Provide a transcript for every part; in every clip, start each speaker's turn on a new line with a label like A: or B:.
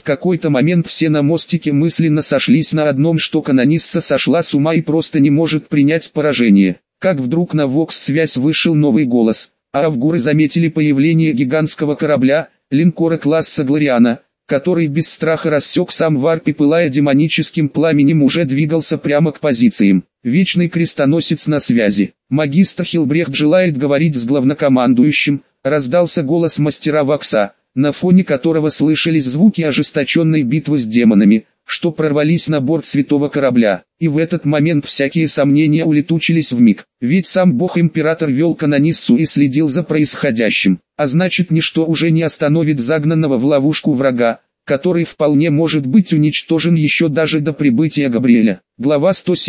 A: какой-то момент все на мостике мысленно сошлись на одном, что канонисса сошла с ума и просто не может принять поражение. Как вдруг на вокс-связь вышел новый голос, а авгуры заметили появление гигантского корабля, линкора класса Глориана, который без страха рассек сам варп и, пылая демоническим пламенем, уже двигался прямо к позициям. Вечный крестоносец на связи. Магистр Хилбрехт желает говорить с главнокомандующим, раздался голос мастера Вакса, на фоне которого слышались звуки ожесточенной битвы с демонами, что прорвались на борт святого корабля. И в этот момент всякие сомнения улетучились вмиг, ведь сам бог-император вел канониссу и следил за происходящим, а значит ничто уже не остановит загнанного в ловушку врага, который вполне может быть уничтожен еще даже до прибытия Габриэля. Глава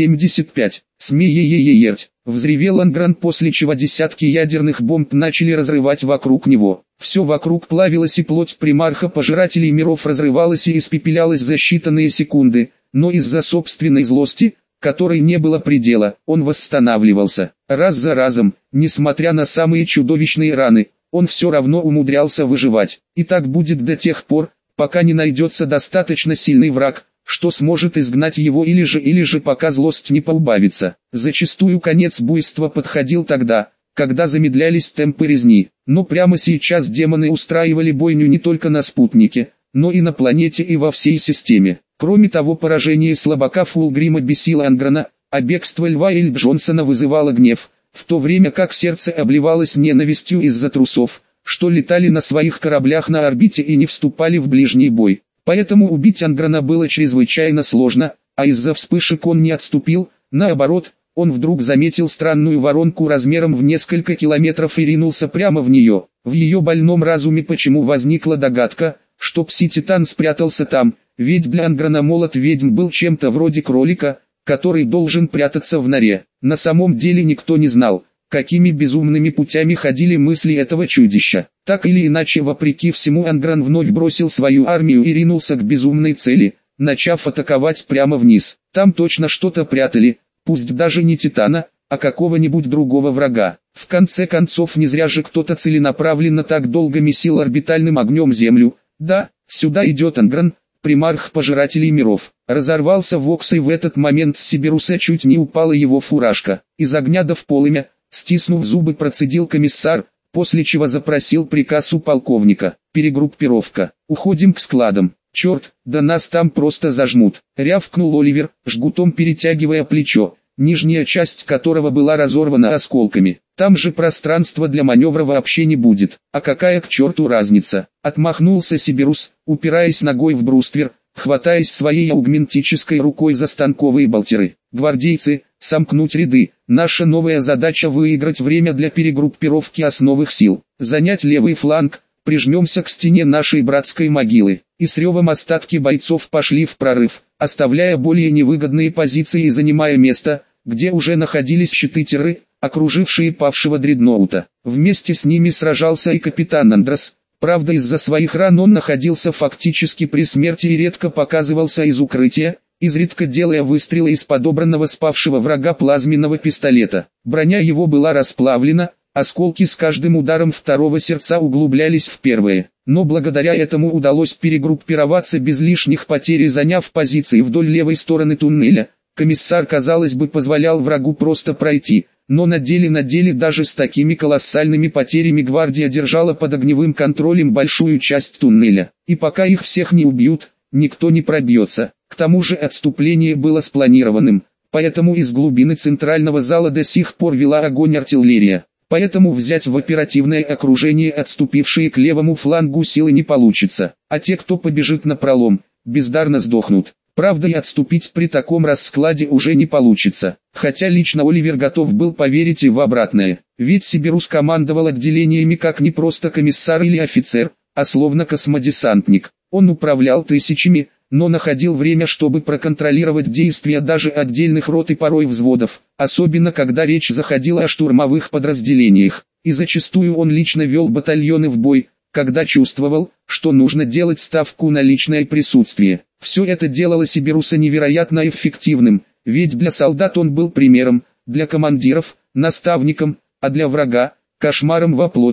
A: 175. Смееееерть. Взревел Ангран, после чего десятки ядерных бомб начали разрывать вокруг него. Все вокруг плавилось, и плоть примарха пожирателей миров разрывалась и испепелялась за считанные секунды, но из-за собственной злости, которой не было предела, он восстанавливался. Раз за разом, несмотря на самые чудовищные раны, он все равно умудрялся выживать. И так будет до тех пор, пока не найдется достаточно сильный враг, что сможет изгнать его, или же пока злость не поубавится. Зачастую конец буйства подходил тогда, когда замедлялись темпы резни. Но прямо сейчас демоны устраивали бойню не только на спутнике, но и на планете и во всей системе. Кроме того, поражение слабака Фулгрима бесило Анграна, а бегство Льва Эль Джонсона вызывало гнев, в то время как сердце обливалось ненавистью из-за трусов, что летали на своих кораблях на орбите и не вступали в ближний бой. Поэтому убить Анграна было чрезвычайно сложно, а из-за вспышек он не отступил, наоборот, он вдруг заметил странную воронку размером в несколько километров и ринулся прямо в нее. В ее больном разуме почему возникла догадка, что Пси-Титан спрятался там, ведь для Анграна молот ведьм был чем-то вроде кролика, который должен прятаться в норе. На самом деле никто не знал, какими безумными путями ходили мысли этого чудища. Так или иначе, вопреки всему, Ангран вновь бросил свою армию и ринулся к безумной цели, начав атаковать прямо вниз. Там точно что-то прятали, пусть даже не Титана, а какого-нибудь другого врага. В конце концов, не зря же кто-то целенаправленно так долго месил орбитальным огнем Землю. Да, сюда идет Ангран, примарх пожирателей миров. Разорвался вокс, и в этот момент с Сибируса чуть не упала его фуражка. Из огня да в полымя, стиснув зубы, процедил комиссар, после чего запросил приказ у полковника. Перегруппировка. Уходим к складам. Черт, да нас там просто зажмут. Рявкнул Оливер, жгутом перетягивая плечо, нижняя часть которого была разорвана осколками. Там же пространства для маневра вообще не будет. А какая к черту разница? Отмахнулся Сибирус, упираясь ногой в бруствер, хватаясь своей аугментической рукой за станковые болтеры. Гвардейцы, сомкнуть ряды. Наша новая задача — выиграть время для перегруппировки основных сил. Занять левый фланг, прижмемся к стене нашей братской могилы. И с ревом остатки бойцов пошли в прорыв, оставляя более невыгодные позиции и занимая место, где уже находились щиты-терры, окружившие павшего дредноута. Вместе с ними сражался и капитан Андрос. Правда, из-за своих ран он находился фактически при смерти и редко показывался из укрытия, изредка делая выстрелы из подобранного спавшего врага плазменного пистолета. Броня его была расплавлена, осколки с каждым ударом второго сердца углублялись в первое. Но благодаря этому удалось перегруппироваться без лишних потерь и, заняв позиции вдоль левой стороны туннеля, комиссар, казалось бы, позволял врагу просто пройти. Но на деле даже с такими колоссальными потерями гвардия держала под огневым контролем большую часть туннеля. И пока их всех не убьют, никто не пробьется. К тому же отступление было спланированным, поэтому из глубины центрального зала до сих пор вела огонь артиллерия. Поэтому взять в оперативное окружение отступившие к левому флангу силы не получится. А те, кто побежит напролом, бездарно сдохнут. Правда, и отступить при таком раскладе уже не получится. Хотя лично Оливер готов был поверить и в обратное. Ведь Сибирус командовал отделениями как не просто комиссар или офицер, а словно космодесантник. Он управлял тысячами, но находил время, чтобы проконтролировать действия даже отдельных рот и порой взводов, особенно когда речь заходила о штурмовых подразделениях. И зачастую он лично вел батальоны в бой, когда чувствовал, что нужно делать ставку на личное присутствие. Все это делало Сибируса невероятно эффективным, ведь для солдат он был примером, для командиров – наставником, а для врага – кошмаром во плоти,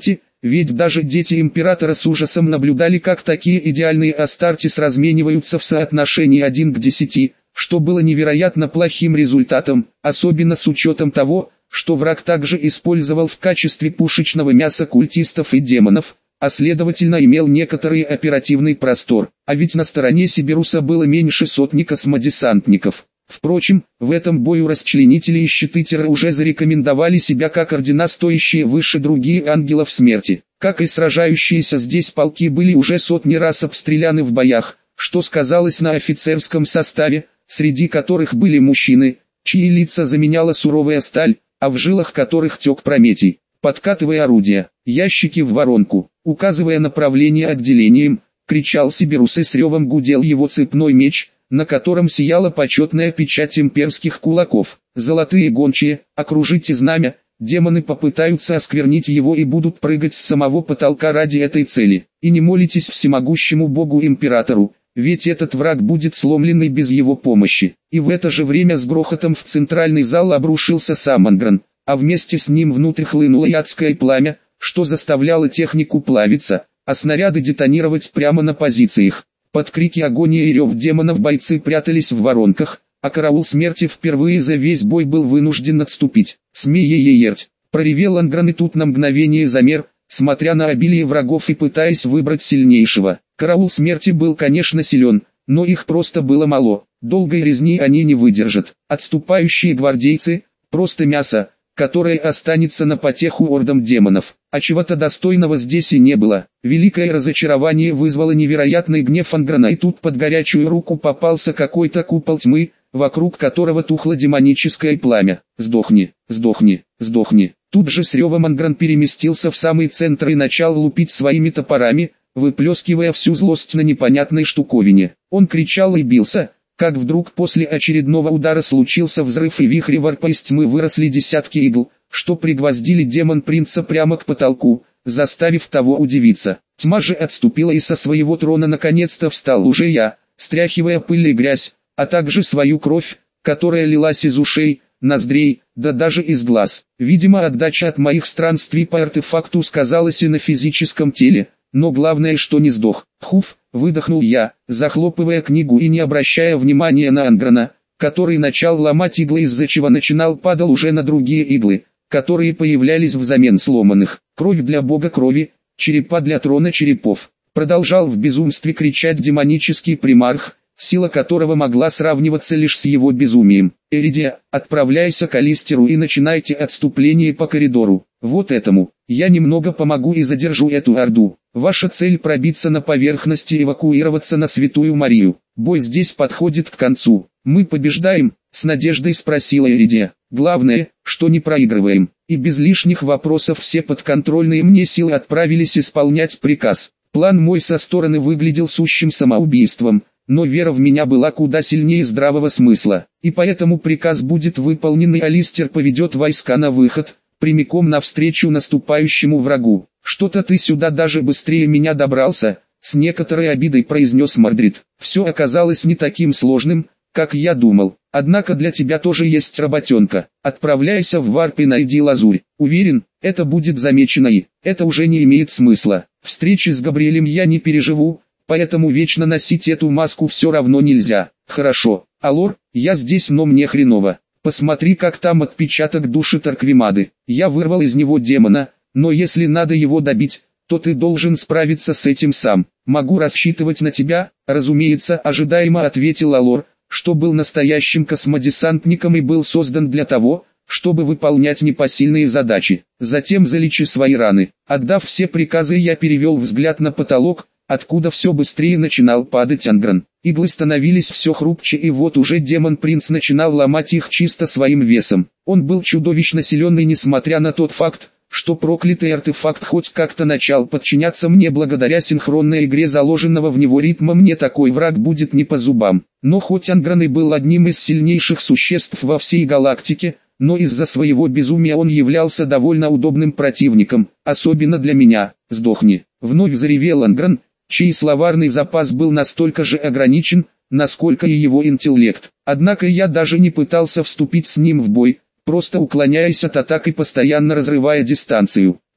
A: ведь даже дети императора с ужасом наблюдали, как такие идеальные Астартес размениваются в соотношении 1 к 10, что было невероятно плохим результатом, особенно с учетом того, что враг также использовал в качестве пушечного мяса культистов и демонов, а следовательно имел некоторый оперативный простор, а ведь на стороне Сибируса было меньше сотни космодесантников. Впрочем, в этом бою расчленители и щиты-терры уже зарекомендовали себя как ордена, стоящие выше других ангелов смерти. Как и сражающиеся здесь полки были уже сотни раз обстреляны в боях, что сказалось на офицерском составе, среди которых были мужчины, чьи лица заменяла суровая сталь, а в жилах которых тек Прометий. Подкатывая орудия, ящики в воронку, указывая направление отделением, кричал Сибирус, и с ревом гудел его цепной меч, на котором сияла почетная печать имперских кулаков. Золотые гончие, окружите знамя, демоны попытаются осквернить его и будут прыгать с самого потолка ради этой цели. И не молитесь всемогущему богу-императору, ведь этот враг будет сломлен и без его помощи. И в это же время с грохотом в центральный зал обрушился сам Ангран, а вместе с ним внутрь хлынуло адское пламя, что заставляло технику плавиться, а снаряды детонировать прямо на позициях. Под крики агонии и рев демонов бойцы прятались в воронках, а караул смерти впервые за весь бой был вынужден отступить. «Смея-е-ерть!» — проревел Ангран, и тут на мгновение замер, смотря на обилие врагов и пытаясь выбрать сильнейшего. Караул смерти был, конечно, силен, но их просто было мало, долгой резни они не выдержат. Отступающие гвардейцы — просто мясо, которое останется на потеху ордам демонов. А чего-то достойного здесь и не было. Великое разочарование вызвало невероятный гнев Анграна, и тут под горячую руку попался какой-то купол тьмы, вокруг которого тухло демоническое пламя. «Сдохни, сдохни, сдохни!» Тут же с ревом Ангран переместился в самый центр и начал лупить своими топорами, выплескивая всю злость на непонятной штуковине. Он кричал и бился, как вдруг после очередного удара случился взрыв, и вихри варпа из тьмы выросли десятки игл, что пригвоздили демон-принца прямо к потолку, заставив того удивиться. Тьма же отступила, и со своего трона наконец-то встал уже я, стряхивая пыль и грязь, а также свою кровь, которая лилась из ушей, ноздрей, да даже из глаз. Видимо, отдача от моих странствий по артефакту сказалась и на физическом теле, но главное, что не сдох. «Хуф!» — выдохнул я, захлопывая книгу и не обращая внимания на Анграна, который начал ломать иглы, из-за чего падал уже на другие иглы, которые появлялись взамен сломанных. «Кровь для бога крови, черепа для трона черепов!» Продолжал в безумстве кричать демонический примарх, сила которого могла сравниваться лишь с его безумием. «Эридия, отправляйся к Алистеру и начинайте отступление по коридору. Вот этому. Я немного помогу и задержу эту орду. Ваша цель — пробиться на поверхность и эвакуироваться на Святую Марию. Бой здесь подходит к концу. Мы побеждаем?» — с надеждой спросила Эридия. «Главное, что не проигрываем». И без лишних вопросов все подконтрольные мне силы отправились исполнять приказ. План мой со стороны выглядел сущим самоубийством, но вера в меня была куда сильнее здравого смысла, и поэтому приказ будет выполнен, и Алистер поведет войска на выход, прямиком навстречу наступающему врагу. «Что-то ты сюда даже быстрее меня добрался», — с некоторой обидой произнес Мордрид. «Все оказалось не таким сложным, как я думал. Однако для тебя тоже есть работенка. Отправляйся в варп и найди лазурь. Уверен, это будет замечено, и это уже не имеет смысла. Встречи с Габриэлем я не переживу, поэтому вечно носить эту маску все равно нельзя». «Хорошо, Алор, я здесь, но мне хреново. Посмотри, как там отпечаток души Тарквимады. Я вырвал из него демона, но если надо его добить, то ты должен справиться с этим сам. Могу рассчитывать на тебя?» «Разумеется», — ожидаемо ответил Алор, что был настоящим космодесантником и был создан для того, чтобы выполнять непосильные задачи. «Затем залечи свои раны». Отдав все приказы, я перевел взгляд на потолок, откуда все быстрее начинал падать Ангран. Иглы становились все хрупче, и вот уже демон-принц начинал ломать их чисто своим весом. Он был чудовищно силен, и несмотря на тот факт, что проклятый артефакт хоть как-то начал подчиняться мне благодаря синхронной игре заложенного в него ритма, мне такой враг будет не по зубам. Но хоть Ангран и был одним из сильнейших существ во всей галактике, но из-за своего безумия он являлся довольно удобным противником, особенно для меня. «Сдохни!» — вновь заревел Ангран, чей словарный запас был настолько же ограничен, насколько и его интеллект. Однако я даже не пытался вступить с ним в бой, просто уклоняясь от атак и постоянно разрывая дистанцию.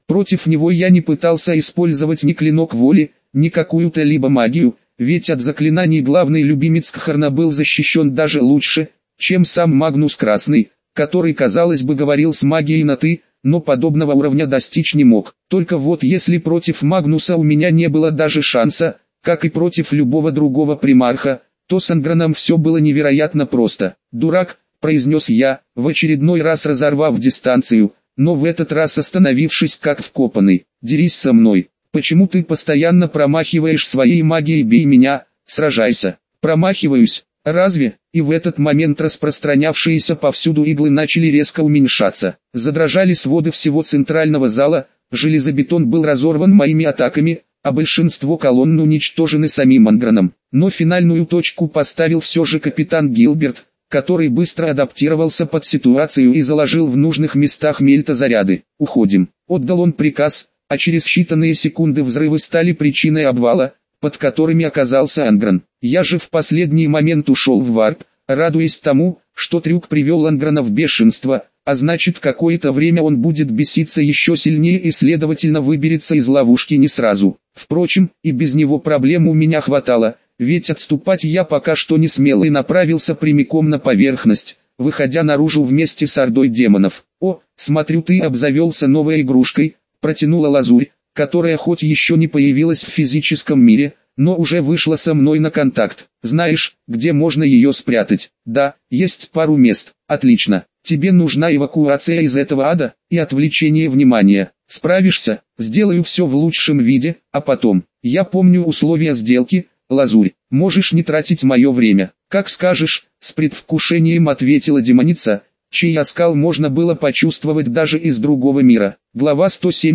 A: Против него я не пытался использовать ни клинок воли, ни какую-то либо магию, ведь от заклинаний главный любимец Кхарна был защищен даже лучше, чем сам Магнус Красный, который, казалось бы, говорил с магией на «ты», но подобного уровня достичь не мог. Только вот если против Магнуса у меня не было даже шанса, как и против любого другого примарха, то с Анграном все было невероятно просто. «Дурак», — произнес я, в очередной раз разорвав дистанцию, но в этот раз остановившись как вкопанный. «Дерись со мной. Почему ты постоянно промахиваешь своей магией? Бей меня, сражайся». «Промахиваюсь? Разве?» И в этот момент распространявшиеся повсюду иглы начали резко уменьшаться. Задрожали своды всего центрального зала, железобетон был разорван моими атаками, а большинство колонн уничтожены самим Анграном. Но финальную точку поставил все же капитан Гилберт, который быстро адаптировался под ситуацию и заложил в нужных местах мельтозаряды. «Уходим», — отдал он приказ, а через считанные секунды взрывы стали причиной обвала, под которыми оказался Ангран. Я же в последний момент ушел в варп, радуясь тому, что трюк привел Анграна в бешенство, а значит какое-то время он будет беситься еще сильнее и следовательно выберется из ловушки не сразу. Впрочем, и без него проблем у меня хватало, ведь отступать я пока что не смел и направился прямиком на поверхность, выходя наружу вместе с ордой демонов. «О, смотрю, ты обзавелся новой игрушкой», — протянула Лазурь, которая хоть еще не появилась в физическом мире, но уже вышла со мной на контакт. «Знаешь, где можно ее спрятать?» «Да, есть пару мест». «Отлично. Тебе нужна эвакуация из этого ада и отвлечение внимания. Справишься? Сделаю все в лучшем виде, а потом. Я помню условия сделки, Лазурь. Можешь не тратить мое время». «Как скажешь», — с предвкушением ответила демоница, чей оскал можно было почувствовать даже из другого мира. Глава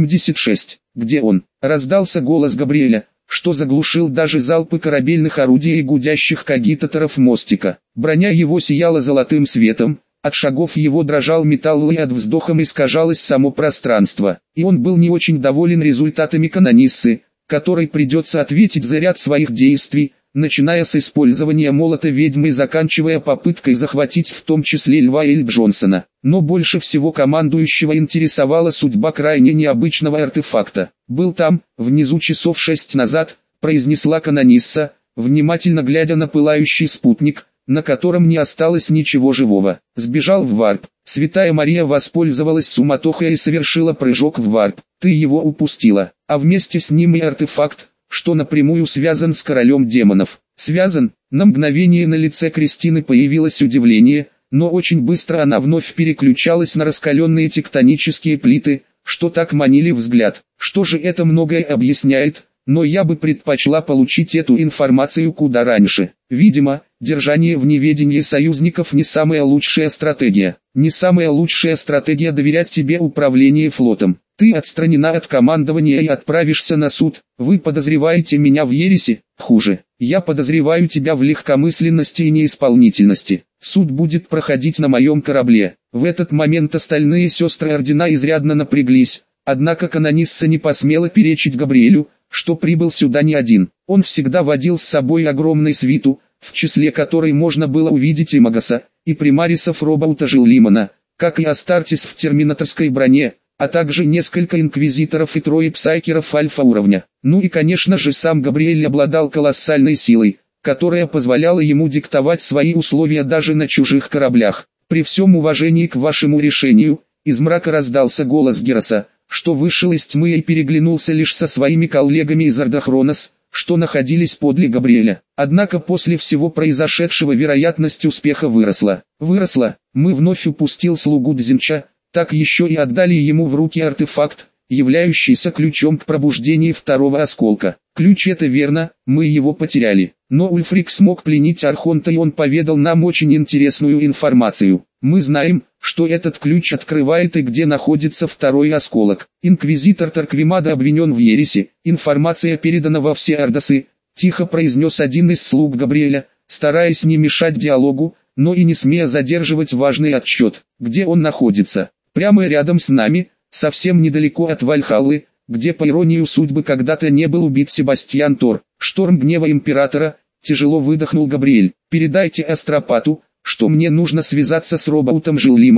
A: 176. «Где он?» — раздался голос Габриэля, что заглушил даже залпы корабельных орудий и гудящих кагитаторов мостика. Броня его сияла золотым светом, от шагов его дрожал металл и от вздохом искажалось само пространство. И он был не очень доволен результатами канониссы, которой придется ответить за ряд своих действий, начиная с использования молота ведьмы и заканчивая попыткой захватить в том числе Льва Эль Джонсона. Но больше всего командующего интересовала судьба крайне необычного артефакта. «Был там, внизу часов 6 назад», — произнесла канонисса, внимательно глядя на пылающий спутник, на котором не осталось ничего живого. «Сбежал в варп. Святая Мария воспользовалась суматохой и совершила прыжок в варп. Ты его упустила, а вместе с ним и артефакт, что напрямую связан с королем демонов». «Связан?» На мгновение на лице Кристины появилось удивление, но очень быстро она вновь переключалась на раскаленные тектонические плиты, что так манили взгляд. «Что же это многое объясняет, но я бы предпочла получить эту информацию куда раньше. Видимо, держание в неведении союзников не самая лучшая стратегия. Не самая лучшая стратегия доверять тебе управление флотом. Ты отстранена от командования и отправишься на суд. Вы подозреваете меня в ереси? Хуже. Я подозреваю тебя в легкомысленности и неисполнительности. Суд будет проходить на моем корабле». В этот момент остальные сестры ордена изрядно напряглись, однако канонисса не посмела перечить Габриэлю, что прибыл сюда не один. Он всегда водил с собой огромную свиту, в числе которой можно было увидеть и Магаса, и примарисов Робаута Жилимана, как и Астартис в терминаторской броне, а также несколько инквизиторов и трое псайкеров альфа уровня. Ну и конечно же сам Габриэль обладал колоссальной силой, которая позволяла ему диктовать свои условия даже на чужих кораблях. «При всем уважении к вашему решению», из мрака раздался голос Героса, что вышел из тьмы и переглянулся лишь со своими коллегами из Ардахронос, что находились подле Габриэля. Однако после всего произошедшего вероятность успеха выросла. Мы вновь упустил слугу Дзинча, так еще и отдали ему в руки артефакт, являющийся ключом к пробуждению второго осколка. Ключ — это верно, мы его потеряли. Но Ульфрик смог пленить Архонта, и он поведал нам очень интересную информацию. Мы знаем, что этот ключ открывает и где находится второй осколок. Инквизитор Тарквимада обвинен в ереси. Информация передана во все Ордосы, тихо произнес один из слуг Габриэля, стараясь не мешать диалогу, но и не смея задерживать важный отчет. Где он находится? Прямо рядом с нами, совсем недалеко от Вальхаллы, где по иронии судьбы когда-то не был убит Себастьян Тор. Шторм гнева императора, тяжело выдохнул Габриэль. Передайте Астропату, что мне нужно связаться с Робаутом Жилиманом,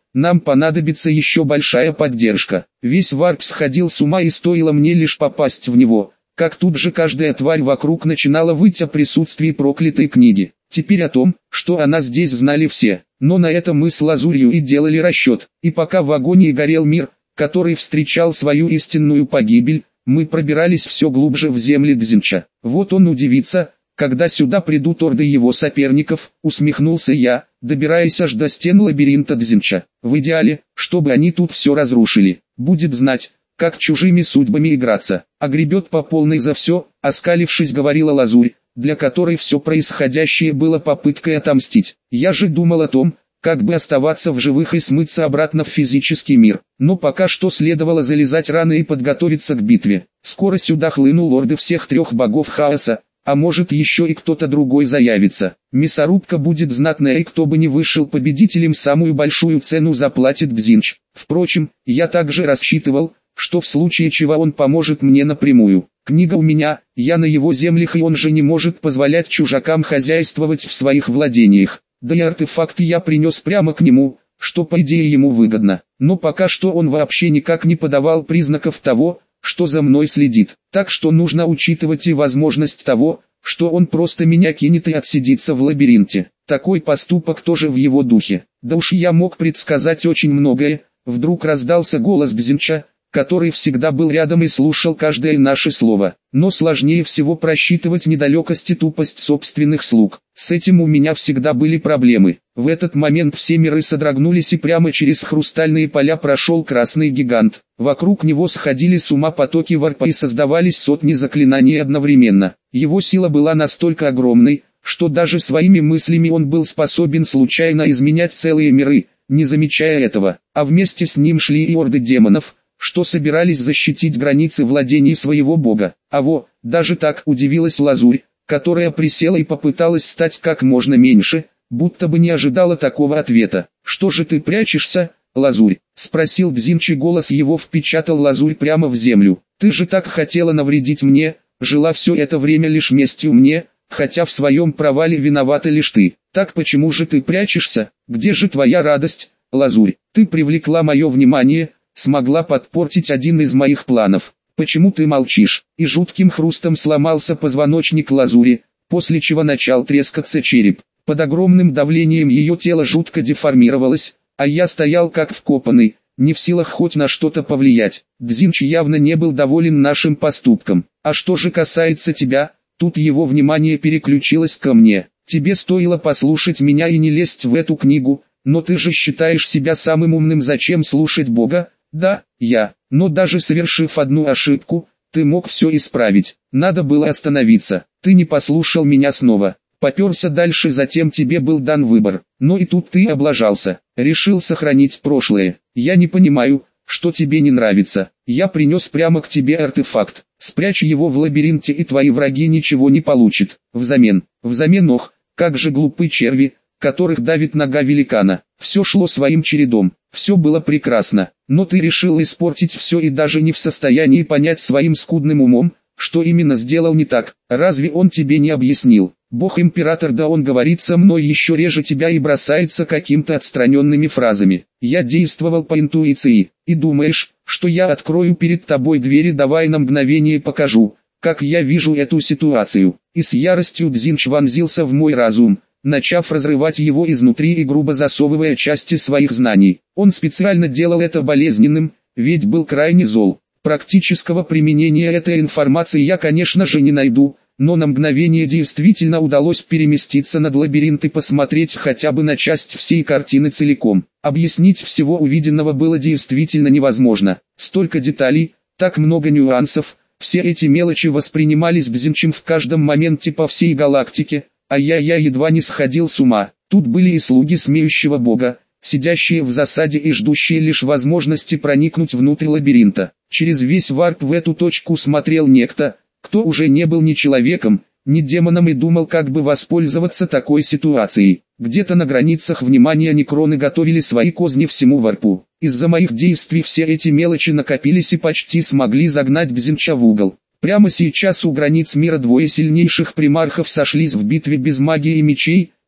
A: нам понадобится еще большая поддержка. Весь варп сходил с ума, и стоило мне лишь попасть в него, как тут же каждая тварь вокруг начинала выть о присутствии проклятой книги. Теперь о том, что она здесь, знали все, но на это мы с Лазурью и делали расчет. И пока в агонии горел мир, который встречал свою истинную погибель, мы пробирались все глубже в земли Дзинча. Вот он удивится, когда сюда придут орды его соперников, усмехнулся я, добираясь аж до стен лабиринта Дзинча. В идеале, чтобы они тут все разрушили, будет знать, как чужими судьбами играться, а гребет по полной за все, оскалившись, говорила Лазурь, для которой все происходящее было попыткой отомстить. Я же думал о том, как бы оставаться в живых и смыться обратно в физический мир, но пока что следовало залезать рано и подготовиться к битве. Скоро сюда хлынул орды всех трех богов хаоса, а может еще и кто-то другой заявится. Мясорубка будет знатная, и кто бы ни вышел победителем, самую большую цену заплатит Дзинч. Впрочем, я также рассчитывал, что в случае чего он поможет мне напрямую. Книга у меня, я на его землях, и он же не может позволять чужакам хозяйствовать в своих владениях. Да и артефакты я принес прямо к нему, что по идее ему выгодно. Но пока что он вообще никак не подавал признаков того, что за мной следит. Так что нужно учитывать и возможность того, что он просто меня кинет и отсидится в лабиринте. Такой поступок тоже в его духе. Да уж я мог предсказать очень многое. Вдруг раздался голос Дзинча, который всегда был рядом и слушал каждое наше слово. Но сложнее всего просчитывать недалекость и тупость собственных слуг. С этим у меня всегда были проблемы. В этот момент все миры содрогнулись, и прямо через хрустальные поля прошел красный гигант. Вокруг него сходили с ума потоки варпа и создавались сотни заклинаний одновременно. Его сила была настолько огромной, что даже своими мыслями он был способен случайно изменять целые миры, не замечая этого. А вместе с ним шли и орды демонов, что собирались защитить границы владений своего бога. Даже так удивилась Лазурь, которая присела и попыталась стать как можно меньше, будто бы не ожидала такого ответа. «Что же ты прячешься, Лазурь?» — спросил Дзинч, и голос его впечатал Лазурь прямо в землю. «Ты же так хотела навредить мне, жила все это время лишь местью мне, хотя в своем провале виновата лишь ты. Так почему же ты прячешься? Где же твоя радость, Лазурь? Ты привлекла мое внимание, смогла подпортить один из моих планов. Почему ты молчишь?» И жутким хрустом сломался позвоночник Лазури, после чего начал трескаться череп. Под огромным давлением ее тело жутко деформировалось, а я стоял как вкопанный, не в силах хоть на что-то повлиять. Дзинч явно не был доволен нашим поступком. «А что же касается тебя?» Тут его внимание переключилось ко мне. «Тебе стоило послушать меня и не лезть в эту книгу, но ты же считаешь себя самым умным, зачем слушать Бога?» «Да, я. Но даже совершив одну ошибку, ты мог все исправить. Надо было остановиться. Ты не послушал меня снова. Поперся дальше, затем тебе был дан выбор. Но и тут ты облажался. Решил сохранить прошлое. Я не понимаю, что тебе не нравится. Я принес прямо к тебе артефакт. Спрячь его в лабиринте, и твои враги ничего не получат. Взамен, ох, как же глупы черви, которых давит нога великана. Все шло своим чередом. Все было прекрасно, но ты решил испортить все и даже не в состоянии понять своим скудным умом, что именно сделал не так. Разве он тебе не объяснил? Бог-император, да он говорит со мной еще реже тебя и бросается каким-то отстраненными фразами. Я действовал по интуиции, и думаешь, что я открою перед тобой двери? Давай на мгновение покажу, как я вижу эту ситуацию. И с яростью Дзинч вонзился в мой разум, начав разрывать его изнутри и грубо засовывая части своих знаний. Он специально делал это болезненным, ведь был крайне зол. Практического применения этой информации я, конечно же, не найду, но на мгновение действительно удалось переместиться над лабиринт и посмотреть хотя бы на часть всей картины целиком. Объяснить всего увиденного было действительно невозможно. Столько деталей, так много нюансов, все эти мелочи воспринимались Дзинчем в каждом моменте по всей галактике, а я едва не сходил с ума. Тут были и слуги смеющего бога, сидящие в засаде и ждущие лишь возможности проникнуть внутрь лабиринта. Через весь варп в эту точку смотрел некто, кто уже не был ни человеком, ни демоном, и думал, как бы воспользоваться такой ситуацией. Где-то на границах внимания некроны готовили свои козни всему варпу. Из-за моих действий все эти мелочи накопились и почти смогли загнать Дзинча в угол. Прямо сейчас у границ мира двое сильнейших примархов сошлись в битве без магии и мечей,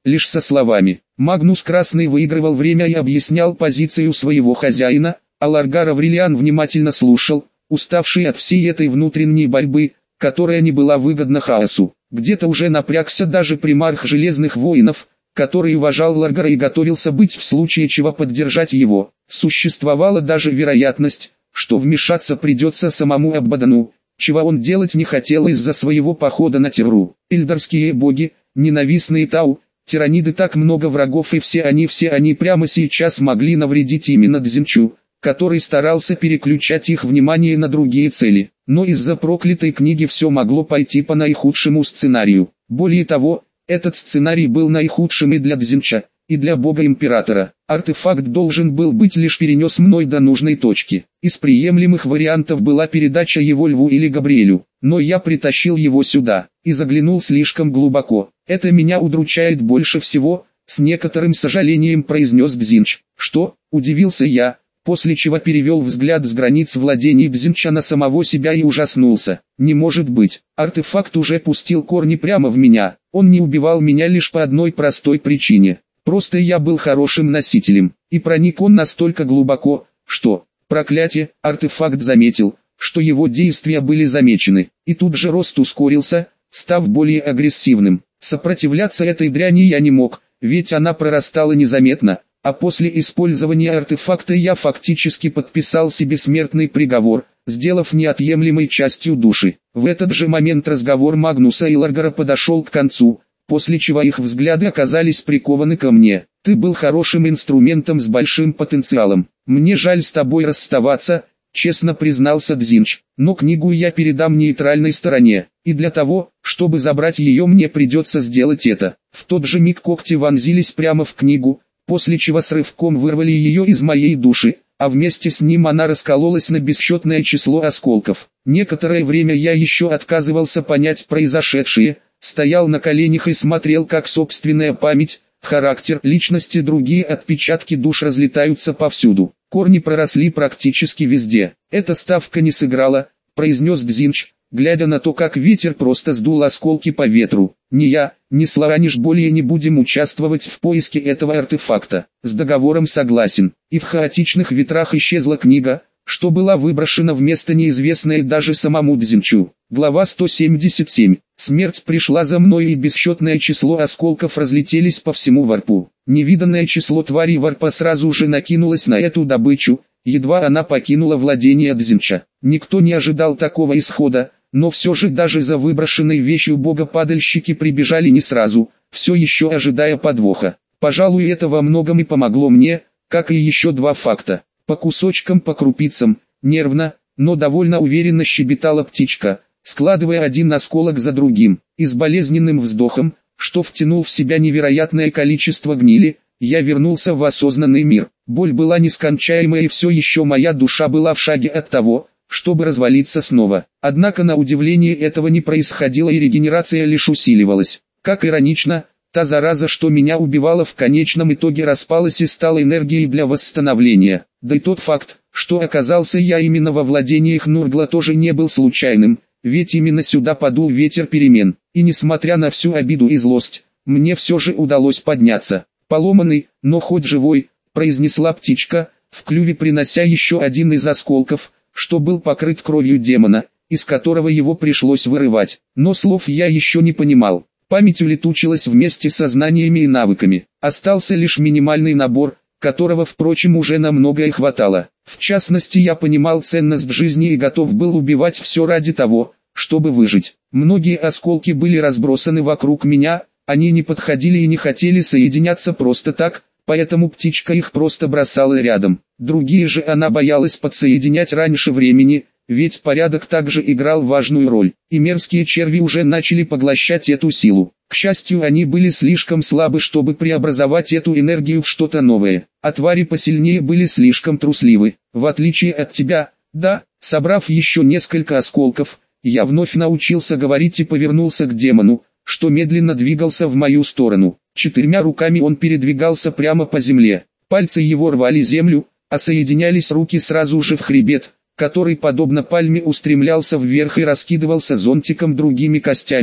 A: лишь со словами. Магнус Красный выигрывал время и объяснял позицию своего хозяина, а Ларгар Аврелиан внимательно слушал, уставший от всей этой внутренней борьбы, которая не была выгодна хаосу. Где-то уже напрягся даже примарх Железных Воинов, который уважал Ларгара и готовился быть в случае чего поддержать его. Существовала даже вероятность, что вмешаться придется самому Абадану, чего он делать не хотел из-за своего похода на Терру. Эльдарские боги, ненавистные Тау, тираниды, так много врагов, и все они прямо сейчас могли навредить именно Дзинчу, который старался переключать их внимание на другие цели. Но из-за проклятой книги все могло пойти по наихудшему сценарию. Более того, этот сценарий был наихудшим и для Дзинча, и для бога-императора. Артефакт должен был быть лишь перенес мной до нужной точки. Из приемлемых вариантов была передача его Льву или Габриэлю, но я притащил его сюда, и заглянул слишком глубоко. Это меня удручает больше всего, с некоторым сожалением произнес Дзинч. Что? Удивился я, после чего перевел взгляд с границ владений Дзинча на самого себя и ужаснулся. Не может быть, артефакт уже пустил корни прямо в меня. Он не убивал меня лишь по одной простой причине. Просто я был хорошим носителем, и проник он настолько глубоко, что, проклятие, артефакт заметил, что его действия были замечены, и тут же рост ускорился, став более агрессивным. Сопротивляться этой дряни я не мог, ведь она прорастала незаметно, а после использования артефакта я фактически подписал себе смертный приговор, сделав неотъемлемой частью души. В этот же момент разговор Магнуса и Ларгара подошел к концу, после чего их взгляды оказались прикованы ко мне. «Ты был хорошим инструментом с большим потенциалом. Мне жаль с тобой расставаться», — честно признался Дзинч. «Но книгу я передам нейтральной стороне, и для того, чтобы забрать ее, мне придется сделать это». В тот же миг когти вонзились прямо в книгу, после чего с рывком вырвали ее из моей души, а вместе с ним она раскололась на бесчетное число осколков. Некоторое время я еще отказывался понять произошедшее, стоял на коленях и смотрел, как собственная память, характер, личности, другие отпечатки душ разлетаются повсюду. Корни проросли практически везде. «Эта ставка не сыграла», — произнес Дзинч, глядя на то, как ветер просто сдул осколки по ветру. «Ни я, ни Слараниш более не будем участвовать в поиске этого артефакта. С договором согласен». И в хаотичных ветрах исчезла книга, что была выброшена вместо неизвестной даже самому Дзинчу. Глава 177. Смерть пришла за мной, и бесчетное число осколков разлетелись по всему варпу. Невиданное число тварей варпа сразу же накинулось на эту добычу, едва она покинула владение Дзинча. Никто не ожидал такого исхода, но все же даже за выброшенной вещью бога падальщики прибежали не сразу, все еще ожидая подвоха. Пожалуй, это во многом и помогло мне, как и еще два факта. По кусочкам, по крупицам, нервно, но довольно уверенно щебетала птичка, складывая один осколок за другим, и с болезненным вздохом, что втянул в себя невероятное количество гнили, я вернулся в осознанный мир. Боль была нескончаемая, и все еще моя душа была в шаге от того, чтобы развалиться снова. Однако на удивление этого не происходило, и регенерация лишь усиливалась. Как иронично, та зараза, что меня убивала, в конечном итоге распалась и стала энергией для восстановления. Да и тот факт, что оказался я именно во владениях Нургла, тоже не был случайным, ведь именно сюда подул ветер перемен. И несмотря на всю обиду и злость, мне все же удалось подняться. «Поломанный, но хоть живой», — произнесла птичка, в клюве принося еще один из осколков, что был покрыт кровью демона, из которого его пришлось вырывать. Но слов я еще не понимал. Память улетучилась вместе со знаниями и навыками. Остался лишь минимальный набор, которого, впрочем, уже на многое хватало. В частности, я понимал ценность жизни и готов был убивать все ради того, чтобы выжить. Многие осколки были разбросаны вокруг меня, они не подходили и не хотели соединяться просто так, поэтому птичка их просто бросала рядом. Другие же она боялась подсоединять раньше времени, ведь порядок также играл важную роль, и мерзкие черви уже начали поглощать эту силу. К счастью, они были слишком слабы, чтобы преобразовать эту энергию в что-то новое, а твари посильнее были слишком трусливы. В отличие от тебя, да, собрав еще несколько осколков, я вновь научился говорить и повернулся к демону, что медленно двигался в мою сторону. 4 руками он передвигался прямо по земле, пальцы его рвали землю, а соединялись руки сразу же в хребет, который подобно пальме устремлялся вверх и раскидывался зонтиком другими костями,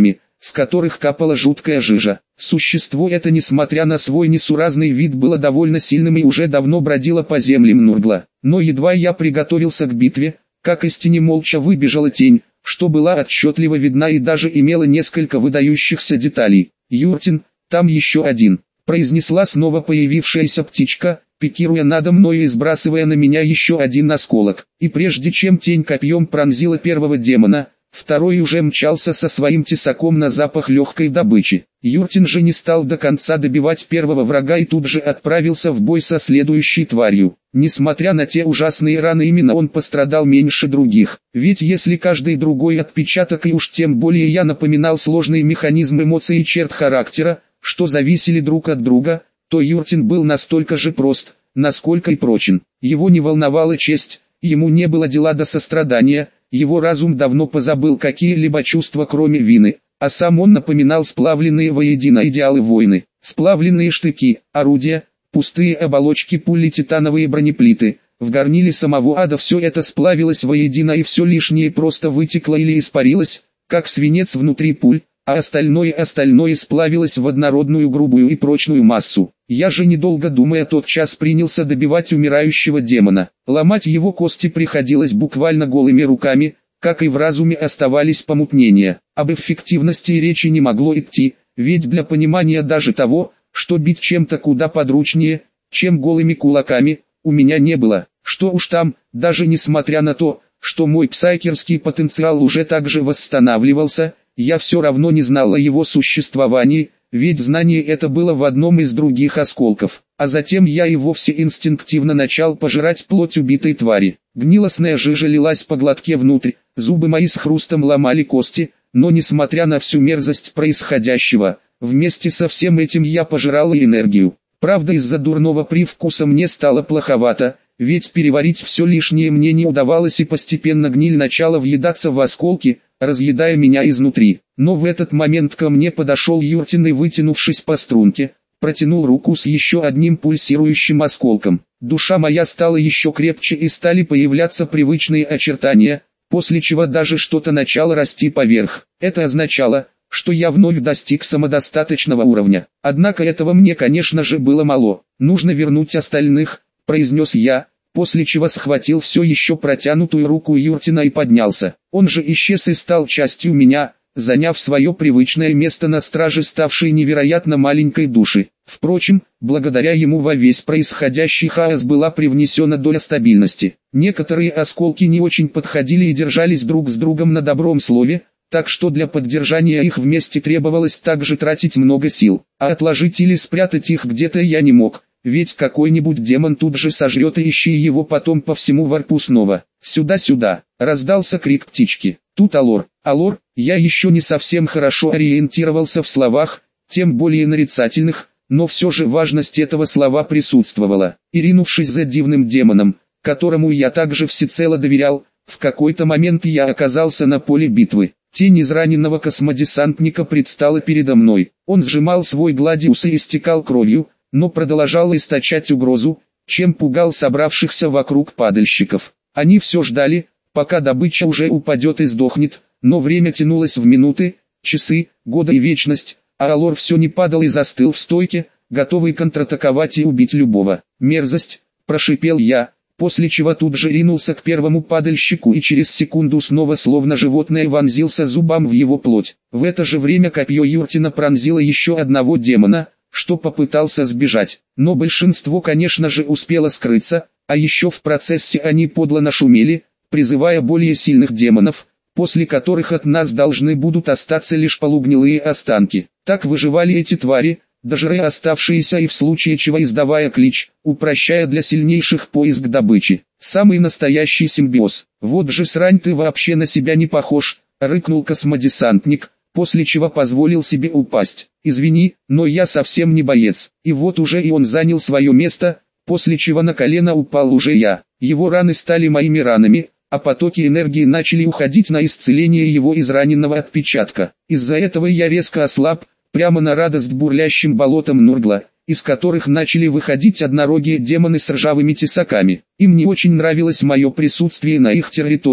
A: с которых капала жуткая жижа. Существо это, несмотря на свой несуразный вид, было довольно сильным и уже давно бродило по землям Нургла. Но едва я приготовился к битве, как из тени молча выбежала тень, что была отчетливо видна и даже имела несколько выдающихся деталей. «Юртин, там еще один», — произнесла снова появившаяся птичка, пикируя надо мной и сбрасывая на меня еще один осколок. И прежде чем тень копьем пронзила первого демона, второй уже мчался со своим тесаком на запах легкой добычи. Юртин же не стал до конца добивать первого врага и тут же отправился в бой со следующей тварью. Несмотря на те ужасные раны, именно он пострадал меньше других. Ведь если каждый другой отпечаток и уж тем более я напоминал сложный механизм эмоций и черт характера, что зависели друг от друга, то Юртин был настолько же прост, насколько и прочен. Его не волновала честь, ему не было дела до сострадания, его разум давно позабыл какие-либо чувства кроме вины, а сам он напоминал сплавленные воедино идеалы войны. Сплавленные штыки, орудия, пустые оболочки пули, титановые бронеплиты. В горниле самого ада все это сплавилось воедино и все лишнее просто вытекло или испарилось, как свинец внутри пуль, а остальное сплавилось в однородную грубую и прочную массу. Я же, недолго думая, тотчас принялся добивать умирающего демона. Ломать его кости приходилось буквально голыми руками, как и в разуме оставались помутнения. Об эффективности и речи не могло идти, ведь для понимания даже того, что бить чем-то куда подручнее, чем голыми кулаками, у меня не было. Что уж там, даже несмотря на то, что мой псайкерский потенциал уже также восстанавливался, я все равно не знал о его существовании, ведь знание это было в одном из других осколков. А затем я и вовсе инстинктивно начал пожирать плоть убитой твари. Гнилостная жижа лилась по глотке внутрь, зубы мои с хрустом ломали кости, но несмотря на всю мерзость происходящего, вместе со всем этим я пожирал и энергию. Правда, из-за дурного привкуса мне стало плоховато, ведь переварить все лишнее мне не удавалось и постепенно гниль начала въедаться в осколки, разъедая меня изнутри. Но в этот момент ко мне подошел Юртин и, вытянувшись по струнке, протянул руку с еще одним пульсирующим осколком. Душа моя стала еще крепче и стали появляться привычные очертания, после чего даже что-то начало расти поверх. Это означало, что я вновь достиг самодостаточного уровня. Однако этого мне, конечно же, было мало. «Нужно вернуть остальных», — произнес я, после чего схватил все еще протянутую руку Юртина и поднялся. Он же исчез и стал частью меня, заняв свое привычное место на страже ставшей невероятно маленькой души. Впрочем, благодаря ему во весь происходящий хаос была привнесена доля стабильности. Некоторые осколки не очень подходили и держались друг с другом на добром слове, так что для поддержания их вместе требовалось также тратить много сил. А отложить или спрятать их где-то я не мог, ведь какой-нибудь демон тут же сожрет и ищи его потом по всему варпу снова. «Сюда-сюда!» — раздался крик птички. Тут Алор. Я еще не совсем хорошо ориентировался в словах, тем более нарицательных, но все же важность этого слова присутствовала. И ринувшись за дивным демоном, которому я также всецело доверял, в какой-то момент я оказался на поле битвы. Тень израненного космодесантника предстала передо мной. Он сжимал свой гладиус и истекал кровью, но продолжал источать угрозу, чем пугал собравшихся вокруг падальщиков. Они все ждали, пока добыча уже упадет и сдохнет, но время тянулось в минуты, часы, годы и вечность, а Алор все не падал и застыл в стойке, готовый контратаковать и убить любого. «Мерзость!» – прошипел я, после чего тут же ринулся к первому падальщику и через секунду снова словно животное вонзился зубам в его плоть. В это же время копье Юртина пронзило еще одного демона, что попытался сбежать, но большинство, конечно же, успело скрыться, а еще в процессе они подло нашумели, призывая более сильных демонов, после которых от нас должны будут остаться лишь полугнилые останки. Так выживали эти твари, даже оставшиеся и в случае чего издавая клич, упрощая для сильнейших поиск добычи. Самый настоящий симбиоз. «Вот же срань, ты вообще на себя не похож», — рыкнул космодесантник, после чего позволил себе упасть. «Извини, но я совсем не боец». И вот уже и он занял свое место, после чего на колено упал уже я. Его раны стали моими ранами, а потоки энергии начали уходить на исцеление его израненного отпечатка. Из-за этого я резко ослаб, прямо на радость бурлящим болотам Нургла, из которых начали выходить однорогие демоны с ржавыми тесаками. Им не очень нравилось мое присутствие на их территории,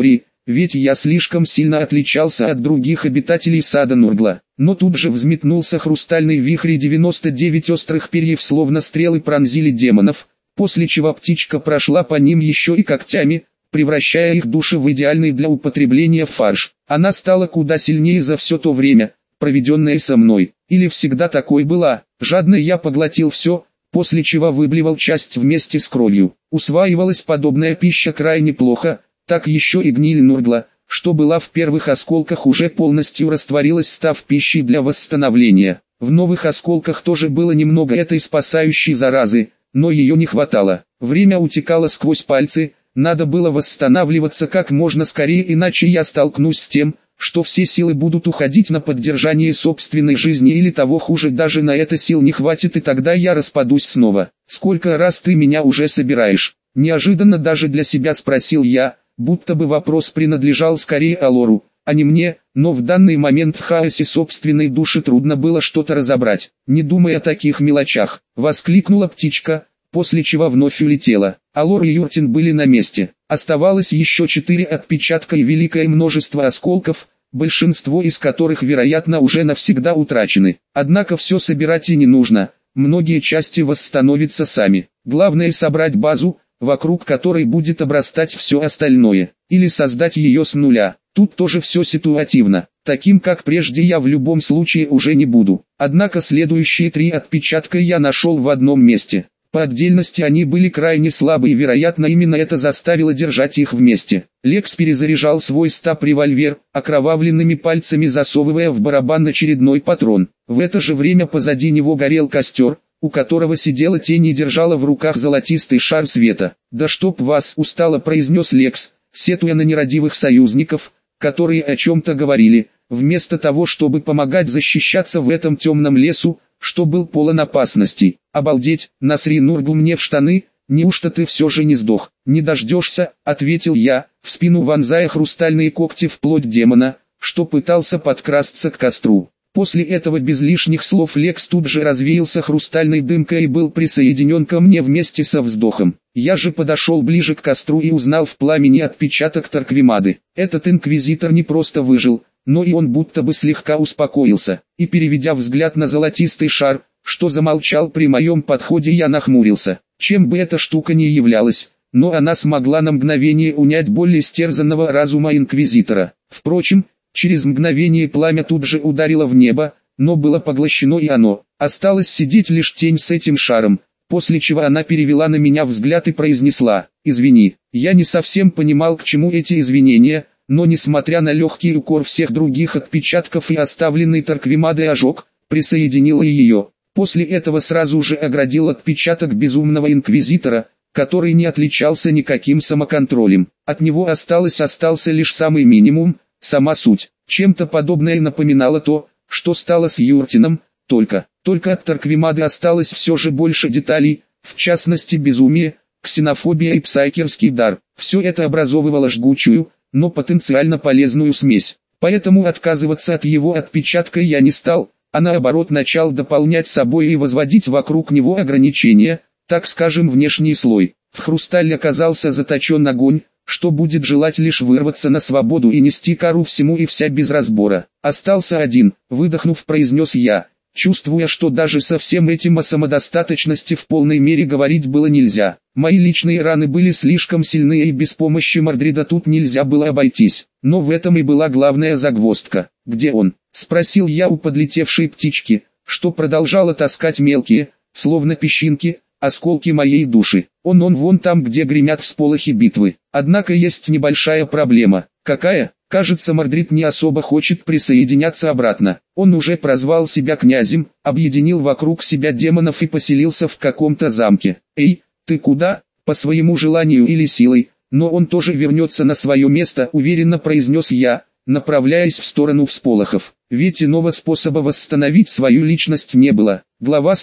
A: ведь я слишком сильно отличался от других обитателей сада Нургла. Но тут же взметнулся хрустальный вихрь, и 99 острых перьев словно стрелы пронзили демонов, после чего птичка прошла по ним еще и когтями, превращая их души в идеальный для употребления фарш. Она стала куда сильнее за все то время, проведенное со мной. Или всегда такой была. Жадно я поглотил все, после чего выблевал часть вместе с кровью. Усваивалась подобная пища крайне плохо, так еще и гниль Нургла, что была в первых осколках, уже полностью растворилась, став пищей для восстановления. В новых осколках тоже было немного этой спасающей заразы, но ее не хватало. Время утекало сквозь пальцы, надо было восстанавливаться как можно скорее, иначе я столкнусь с тем, что все силы будут уходить на поддержание собственной жизни, или того хуже, даже на это сил не хватит, и тогда я распадусь снова. «Сколько раз ты меня уже собираешь?» Неожиданно даже для себя спросил я, будто бы вопрос принадлежал скорее Алору, а не мне, но в данный момент в хаосе собственной души трудно было что-то разобрать. «Не думай о таких мелочах», — воскликнула птичка, после чего вновь улетела. Алор и Юртин были на месте. Оставалось еще 4 отпечатка и великое множество осколков, большинство из которых, вероятно, уже навсегда утрачены. Однако все собирать и не нужно, многие части восстановятся сами. Главное собрать базу, вокруг которой будет обрастать все остальное, или создать ее с нуля. Тут тоже все ситуативно. Таким как прежде я в любом случае уже не буду. Однако следующие 3 отпечатка я нашел в одном месте. По отдельности они были крайне слабы, и вероятно именно это заставило держать их вместе. Лекс перезаряжал свой стаб-револьвер, окровавленными пальцами засовывая в барабан очередной патрон. В это же время позади него горел костер, у которого сидела тень и держала в руках золотистый шар света. «Да чтоб вас!» — устало произнес Лекс, сетуя на нерадивых союзников, которые о чем-то говорили, вместо того чтобы помогать защищаться в этом темном лесу, что был полон опасностей. «Обалдеть, Насри Нургл, мне в штаны, неужто ты все же не сдох?» «Не дождешься», — ответил я, в спину вонзая хрустальные когти вплоть демона, что пытался подкрасться к костру. После этого без лишних слов Лекс тут же развеялся хрустальной дымкой и был присоединен ко мне вместе со вздохом. Я же подошел ближе к костру и узнал в пламени отпечаток Тарквимады. Этот инквизитор не просто выжил, но и он будто бы слегка успокоился, и переведя взгляд на золотистый шар, что замолчал при моем подходе, я нахмурился. Чем бы эта штука ни являлась, но она смогла на мгновение унять боль истерзанного разума инквизитора. Впрочем, через мгновение пламя тут же ударило в небо, но было поглощено и оно. Осталось сидеть лишь тень с этим шаром, после чего она перевела на меня взгляд и произнесла: «Извини, я не совсем понимал, к чему эти извинения». Но несмотря на легкий укор всех других отпечатков и оставленный Тарквимадой ожог, присоединила и ее. После этого сразу же оградил отпечаток безумного инквизитора, который не отличался никаким самоконтролем. От него остался лишь самый минимум, сама суть. Чем-то подобное напоминало то, что стало с Юртином, только от Тарквимады осталось все же больше деталей, в частности безумие, ксенофобия и псайкерский дар. Все это образовывало жгучую, но потенциально полезную смесь. Поэтому отказываться от его отпечатка я не стал, а наоборот начал дополнять собой и возводить вокруг него ограничения, так скажем, внешний слой. В хрустале оказался заточен огонь, что будет желать лишь вырваться на свободу и нести кару всему и вся без разбора. «Остался один», — выдохнув, произнес я, чувствуя, что даже со всем этим о самодостаточности в полной мере говорить было нельзя. Мои личные раны были слишком сильны, и без помощи Мордрида тут нельзя было обойтись. Но в этом и была главная загвоздка. «Где он?» — спросил я у подлетевшей птички, что продолжала таскать мелкие, словно песчинки, осколки моей души. Он вон там, где гремят всполохи битвы. Однако есть небольшая проблема. «Какая?» Кажется, Мордрид не особо хочет присоединяться обратно. Он уже прозвал себя князем, объединил вокруг себя демонов и поселился в каком-то замке. «Эй, ты куда?» «По своему желанию или силой, но он тоже вернется на свое место», уверенно произнес я, направляясь в сторону всполохов. Ведь иного способа восстановить свою личность не было. Глава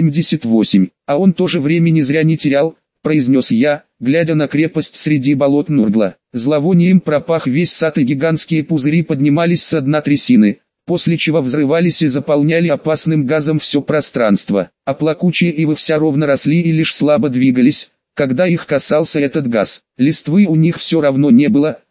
A: 178. «А он тоже времени зря не терял», произнес я, глядя на крепость среди болот Нургла. Зловонием пропах весь сад, и гигантские пузыри поднимались со дна трясины, после чего взрывались и заполняли опасным газом все пространство. А плакучие ивы вся ровно росли и лишь слабо двигались, когда их касался этот газ. Листвы у них все равно не было,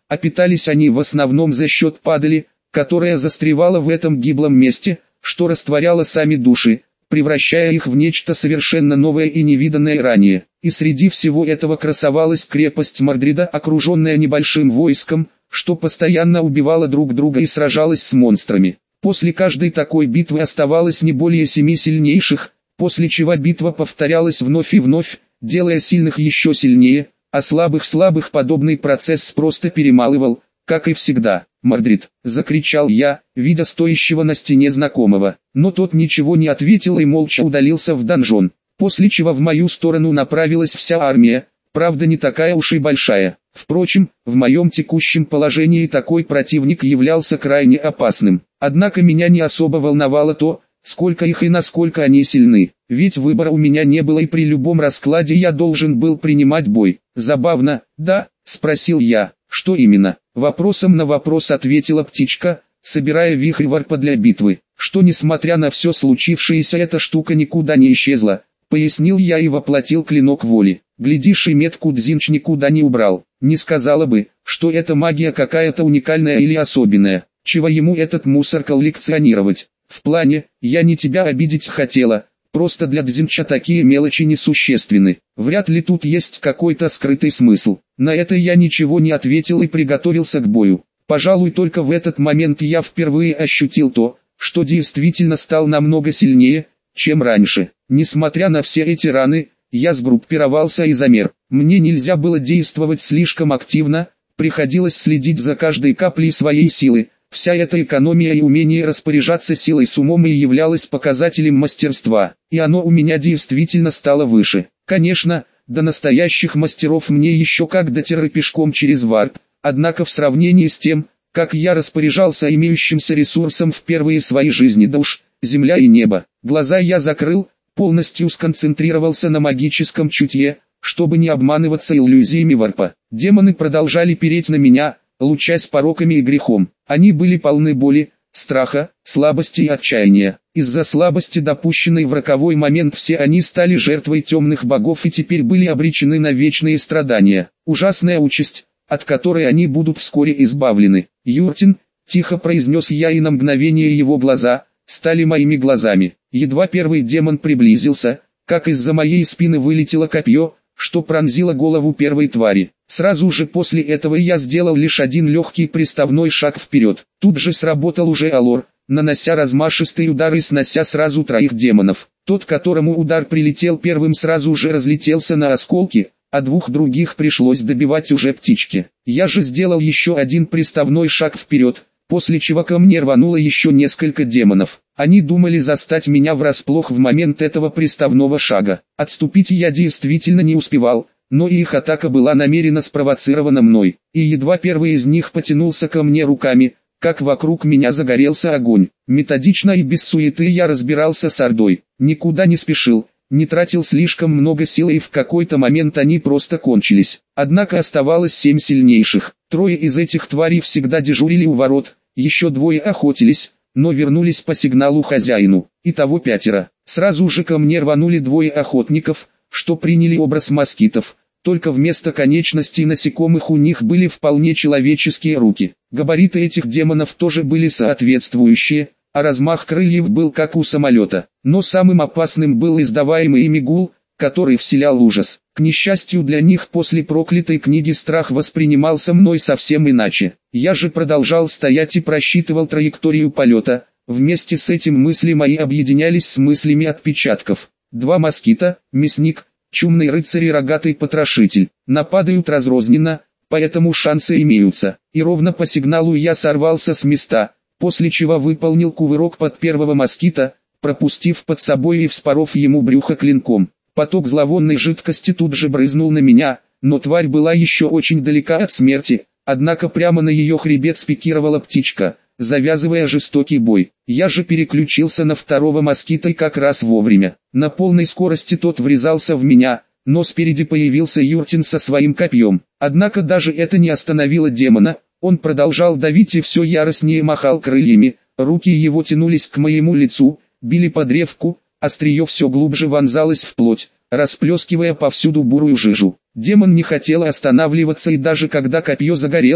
A: а питались они в основном за счет падали, которая застревала в этом гиблом месте, что растворяло сами души, превращая их в нечто совершенно новое и невиданное ранее. И среди всего этого красовалась крепость Мордрида, окруженная небольшим войском, что постоянно убивало друг друга и сражалось с монстрами. После каждой такой битвы оставалось не более 7 сильнейших, после чего битва повторялась вновь и вновь, делая сильных еще сильнее, а слабых подобный процесс просто перемалывал, как и всегда. «Мордрид!» — закричал я, видя стоящего на стене знакомого. Но тот ничего не ответил и молча удалился в донжон, после чего в мою сторону направилась вся армия, правда не такая уж и большая. Впрочем, в моем текущем положении такой противник являлся крайне опасным. Однако меня не особо волновало то, сколько их и насколько они сильны, ведь выбора у меня не было и при любом раскладе я должен был принимать бой. «Забавно, да?» — спросил я. «Что именно?» Вопросом на вопрос ответила птичка, собирая вихрь варпа для битвы. «Что несмотря на все случившееся эта штука никуда не исчезла», пояснил я и воплотил клинок воли. Глядишь, и метку Дзинч никуда не убрал. Не сказала бы, что эта магия какая-то уникальная или особенная. Чего ему этот мусор коллекционировать? В плане, я не тебя обидеть хотела, просто для Дзинча такие мелочи несущественны. Вряд ли тут есть какой-то скрытый смысл. На это я ничего не ответил и приготовился к бою. Пожалуй, только в этот момент я впервые ощутил то, что действительно стал намного сильнее, чем раньше. Несмотря на все эти раны, я сгруппировался и замер. Мне нельзя было действовать слишком активно, приходилось следить за каждой каплей своей силы. Вся эта экономия и умение распоряжаться силой с умом и являлось показателем мастерства, и оно у меня действительно стало выше. Конечно, до настоящих мастеров мне еще как дотер пешком через варп, однако в сравнении с тем, как я распоряжался имеющимся ресурсом в первые свои жизни, да уж, земля и небо. Глаза я закрыл, полностью сконцентрировался на магическом чутье, чтобы не обманываться иллюзиями варпа. Демоны продолжали переть на меня, лучась пороками и грехом. Они были полны боли, страха, слабости и отчаяния. Из-за слабости, допущенной в роковой момент, все они стали жертвой темных богов и теперь были обречены на вечные страдания. Ужасная участь, от которой они будут вскоре избавлены. «Юртин», — тихо произнес я, и на мгновение его глаза стали моими глазами. Едва первый демон приблизился, как из-за моей спины вылетело копье, что пронзило голову первой твари. Сразу же после этого я сделал лишь один легкий приставной шаг вперед. Тут же сработал уже Алор, нанося размашистый удар и снося сразу 3 демонов. Тот, которому удар прилетел первым, сразу же разлетелся на осколки, а 2 других пришлось добивать уже птичке. Я же сделал еще один приставной шаг вперед, после чего ко мне рвануло еще несколько демонов. Они думали застать меня врасплох в момент этого приставного шага. Отступить я действительно не успевал, но и их атака была намеренно спровоцирована мной. И едва первый из них потянулся ко мне руками, как вокруг меня загорелся огонь. Методично и без суеты я разбирался с ордой. Никуда не спешил, не тратил слишком много сил, и в какой-то момент они просто кончились. Однако оставалось 7 сильнейших. 3 из этих тварей всегда дежурили у ворот, еще 2 охотились, но вернулись по сигналу хозяину. Итого 5. Сразу же ко мне рванули 2 охотников, что приняли образ москитов, только вместо конечностей насекомых у них были вполне человеческие руки. Габариты этих демонов тоже были соответствующие, а размах крыльев был как у самолета. Но самым опасным был издаваемый ими гул, который вселял ужас. К несчастью для них, после проклятой книги страх воспринимался мной совсем иначе. Я же продолжал стоять и просчитывал траекторию полета. Вместе с этим мысли мои объединялись с мыслями отпечатков. 2 москита, мясник, чумный рыцарь и рогатый потрошитель. Нападают разрозненно, поэтому шансы имеются. И ровно по сигналу я сорвался с места, после чего выполнил кувырок под первого москита, пропустив под собой и вспоров ему брюхо клинком. Поток зловонной жидкости тут же брызнул на меня, но тварь была еще очень далека от смерти, однако прямо на ее хребет спикировала птичка, завязывая жестокий бой. Я же переключился на 2 москита и как раз вовремя. На полной скорости тот врезался в меня, но спереди появился Юртин со своим копьем. Однако даже это не остановило демона, он продолжал давить и все яростнее махал крыльями, руки его тянулись к моему лицу, били по древку, острие все глубже вонзалось в плоть, расплескивая повсюду бурую жижу. Демон не хотел останавливаться, и даже когда копье загорелось,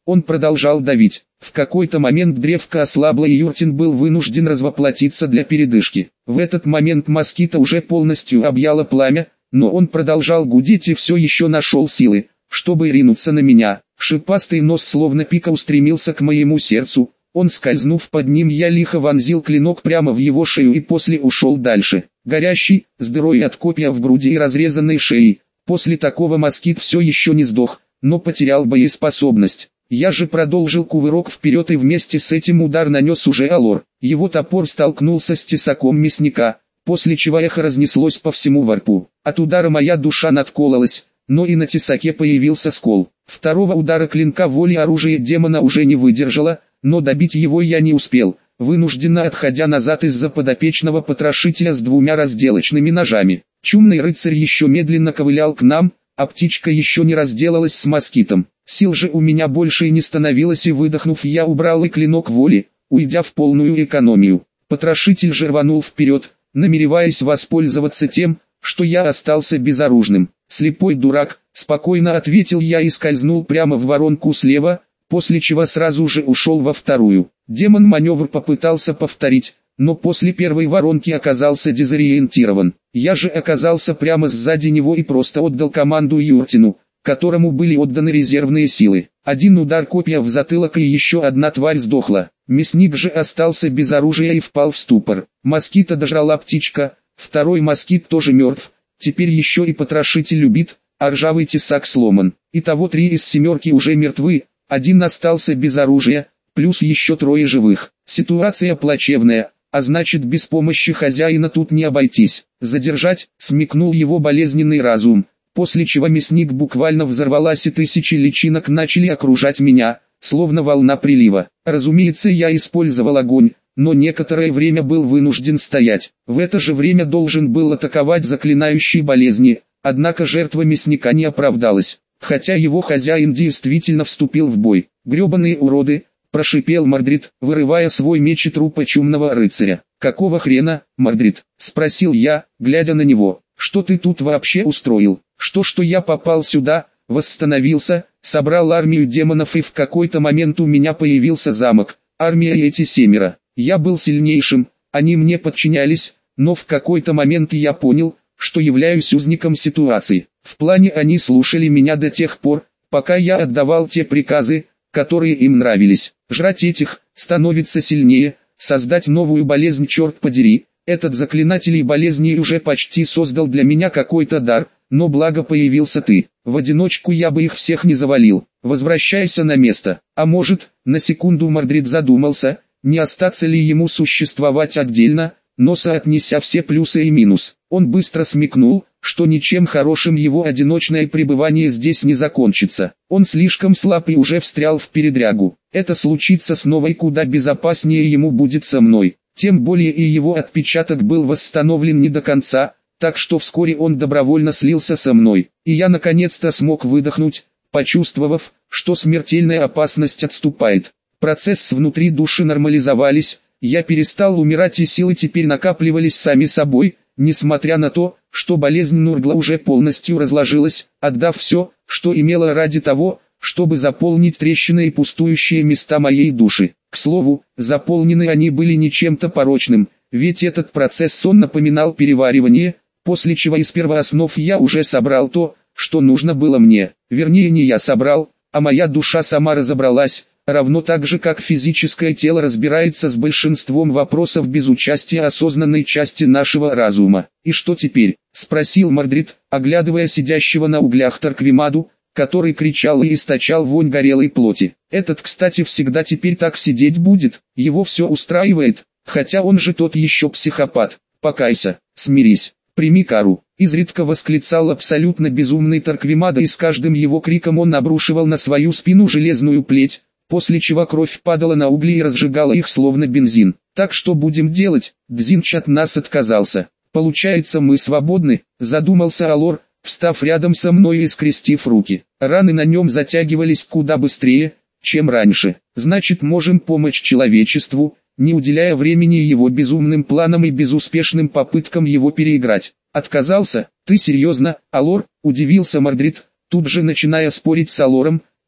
A: Он продолжал давить. В какой-то момент древко ослабло и Юртин был вынужден развоплотиться для передышки. В этот момент москита уже полностью объяло пламя, но он продолжал гудеть и все еще нашел силы, чтобы ринуться на меня. Шипастый нос словно пика устремился к моему сердцу. Он скользнув под ним, я лихо вонзил клинок прямо в его шею и после ушел дальше. Горящий, с дырой от копья в груди и разрезанной шеей. После такого москит все еще не сдох, но потерял боеспособность. Я же продолжил кувырок вперед и вместе с этим удар нанес уже Алор. Его топор столкнулся с тесаком мясника, после чего эхо разнеслось по всему варпу. От удара моя душа надкололась, но и на тесаке появился скол. Второго удара клинка воли оружие демона уже не выдержало, но добить его я не успел, вынужденно отходя назад из-за подопечного потрошителя с двумя разделочными ножами. Чумный рыцарь еще медленно ковылял к нам, а птичка еще не разделалась с москитом. Сил же у меня больше и не становилось, и выдохнув, я убрал и клинок воли, уйдя в полную экономию. Потрошитель же рванул вперед, намереваясь воспользоваться тем, что я остался безоружным. «Слепой дурак», — спокойно ответил я и скользнул прямо в воронку слева, после чего сразу же ушел во вторую. Демон маневр попытался повторить, но после первой воронки оказался дезориентирован. Я же оказался прямо сзади него и просто отдал команду Юртину, которому были отданы резервные силы. Один удар копья в затылок и еще одна тварь сдохла. Мясник же остался без оружия и впал в ступор. Москита дожрала птичка, второй москит тоже мертв, теперь еще и потрошитель убит, а ржавый тесак сломан. Итого 3 из 7 уже мертвы, один остался без оружия, плюс еще 3 живых. Ситуация плачевная, а значит без помощи хозяина тут не обойтись. Задержать, смекнул его болезненный разум. После чего мясник буквально взорвалась и тысячи личинок начали окружать меня, словно волна прилива. Разумеется, я использовал огонь, но некоторое время был вынужден стоять. В это же время должен был атаковать заклинающие болезни, однако жертва мясника не оправдалась, хотя его хозяин действительно вступил в бой. «Гребаные уроды!» – прошипел Мордрид, вырывая свой меч и трупа чумного рыцаря. «Какого хрена, Мордрид?» – спросил я, глядя на него. «Что ты тут вообще устроил? Что я попал сюда, восстановился, собрал армию демонов и в какой-то момент у меня появился замок, армия и эти 7. Я был сильнейшим, они мне подчинялись, но в какой-то момент я понял, что являюсь узником ситуации. В плане они слушали меня до тех пор, пока я отдавал те приказы, которые им нравились. Жрать этих, становиться сильнее, создать новую болезнь, черт подери. Этот заклинатель болезней уже почти создал для меня какой-то дар, но благо появился ты. В одиночку я бы их всех не завалил. Возвращайся на место. А может, на секунду Мордрид задумался, не остаться ли ему существовать отдельно, но соотнеся все плюсы и минус. Он быстро смекнул, что ничем хорошим его одиночное пребывание здесь не закончится. Он слишком слаб и уже встрял в передрягу. Это случится снова и куда безопаснее ему будет со мной. Тем более и его отпечаток был восстановлен не до конца, так что вскоре он добровольно слился со мной. И я наконец-то смог выдохнуть, почувствовав, что смертельная опасность отступает. Процессы внутри души нормализовались, я перестал умирать и силы теперь накапливались сами собой, несмотря на то, что болезнь Нургла уже полностью разложилась, отдав все, что имела ради того, чтобы заполнить трещины и пустующие места моей души. К слову, заполнены они были не чем-то порочным, ведь этот процесс он напоминал переваривание, после чего из первооснов я уже собрал то, что нужно было мне. Вернее, не я собрал, а моя душа сама разобралась, равно так же как физическое тело разбирается с большинством вопросов без участия осознанной части нашего разума. «И что теперь?» – спросил Мордрид, оглядывая сидящего на углях Тарквимаду, который кричал и источал вонь горелой плоти. «Этот, кстати, всегда теперь так сидеть будет, его все устраивает, хотя он же тот еще психопат. Покайся, смирись, прими кару», — изредка восклицал абсолютно безумный Тарквимада, и с каждым его криком он обрушивал на свою спину железную плеть, после чего кровь падала на угли и разжигала их словно бензин. «Так что будем делать?» Дзинч от нас отказался. «Получается, мы свободны», — задумался Алор, встав рядом со мной и скрестив руки. Раны на нем затягивались куда быстрее, чем раньше. «Значит, можем помочь человечеству, не уделяя времени его безумным планам и безуспешным попыткам его переиграть». «Отказался? Ты серьезно, Алор?» – удивился Мордрид, тут же начиная спорить с Алором,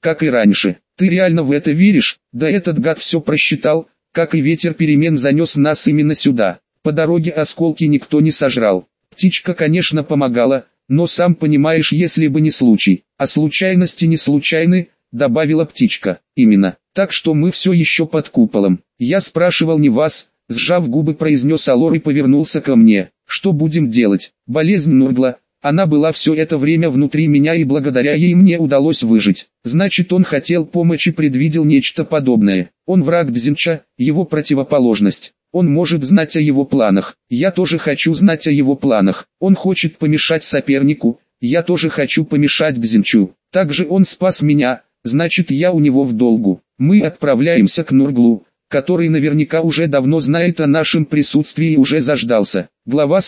A: как и раньше. Ты реально в это веришь? Да этот гад все просчитал, как и ветер перемен занес нас именно сюда. По дороге осколки никто не сожрал. Птичка, конечно, помогала, но сам понимаешь, если бы не случай. А случайности не случайны, добавила птичка. Именно. Так что мы все еще под куполом. Я спрашивал не вас, сжав губы произнес Алор и повернулся ко мне. Что будем делать? Болезнь Нургла. Она была все это время внутри меня, и благодаря ей мне удалось выжить. Значит, он хотел помощи и предвидел нечто подобное. Он враг Дзинча, его противоположность. Он может знать о его планах. Я тоже хочу знать о его планах. Он хочет помешать сопернику. Я тоже хочу помешать Дзинчу. Также он спас меня, значит, я у него в долгу. Мы отправляемся к Нурглу, который наверняка уже давно знает о нашем присутствии и уже заждался. Глава